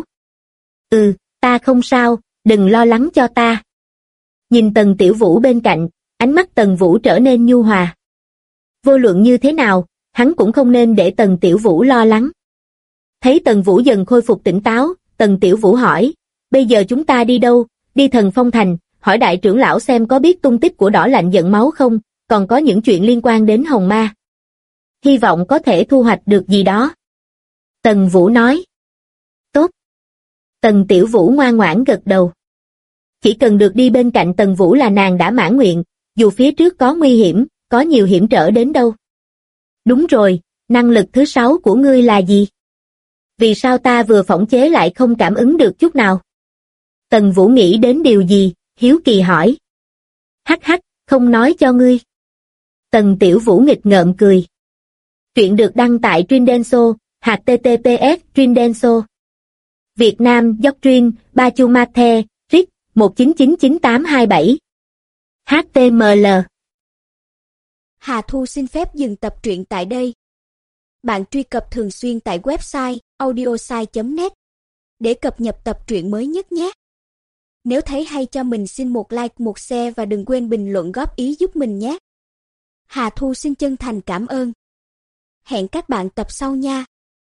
Ta không sao, đừng lo lắng cho ta. Nhìn Tần Tiểu Vũ bên cạnh, ánh mắt Tần Vũ trở nên nhu hòa. Vô luận như thế nào, hắn cũng không nên để Tần Tiểu Vũ lo lắng. Thấy Tần Vũ dần khôi phục tỉnh táo, Tần Tiểu Vũ hỏi, bây giờ chúng ta đi đâu? Đi Thần Phong Thành, hỏi đại trưởng lão xem có biết tung tích của Đỏ Lạnh Giận Máu không, còn có những chuyện liên quan đến Hồng Ma. Hy vọng có thể thu hoạch được gì đó. Tần Vũ nói. Tốt. Tần Tiểu Vũ ngoan ngoãn gật đầu. Chỉ cần được đi bên cạnh Tần Vũ là nàng đã mãn nguyện, dù phía trước có nguy hiểm, có nhiều hiểm trở đến đâu. Đúng rồi, năng lực thứ 6 của ngươi là gì? Vì sao ta vừa phỏng chế lại không cảm ứng được chút nào? Tần Vũ nghĩ đến điều gì, hiếu kỳ hỏi. Hắc hắc, không nói cho ngươi. Tần Tiểu Vũ nghịch ngợm cười. Truyện được đăng tại Trindenso, https://Trindenso. Việt Nam Doctrine, Bachumate, RIC, 1999827. HTML. Hà Thu xin phép dừng tập truyện tại đây. Bạn truy cập thường xuyên tại website audiosai.net để cập nhật tập truyện mới nhất nhé. Nếu thấy hay cho mình xin một like, một share và đừng quên bình luận góp ý giúp mình nhé. Hà Thu xin chân thành cảm ơn. Hẹn các bạn tập sau nha.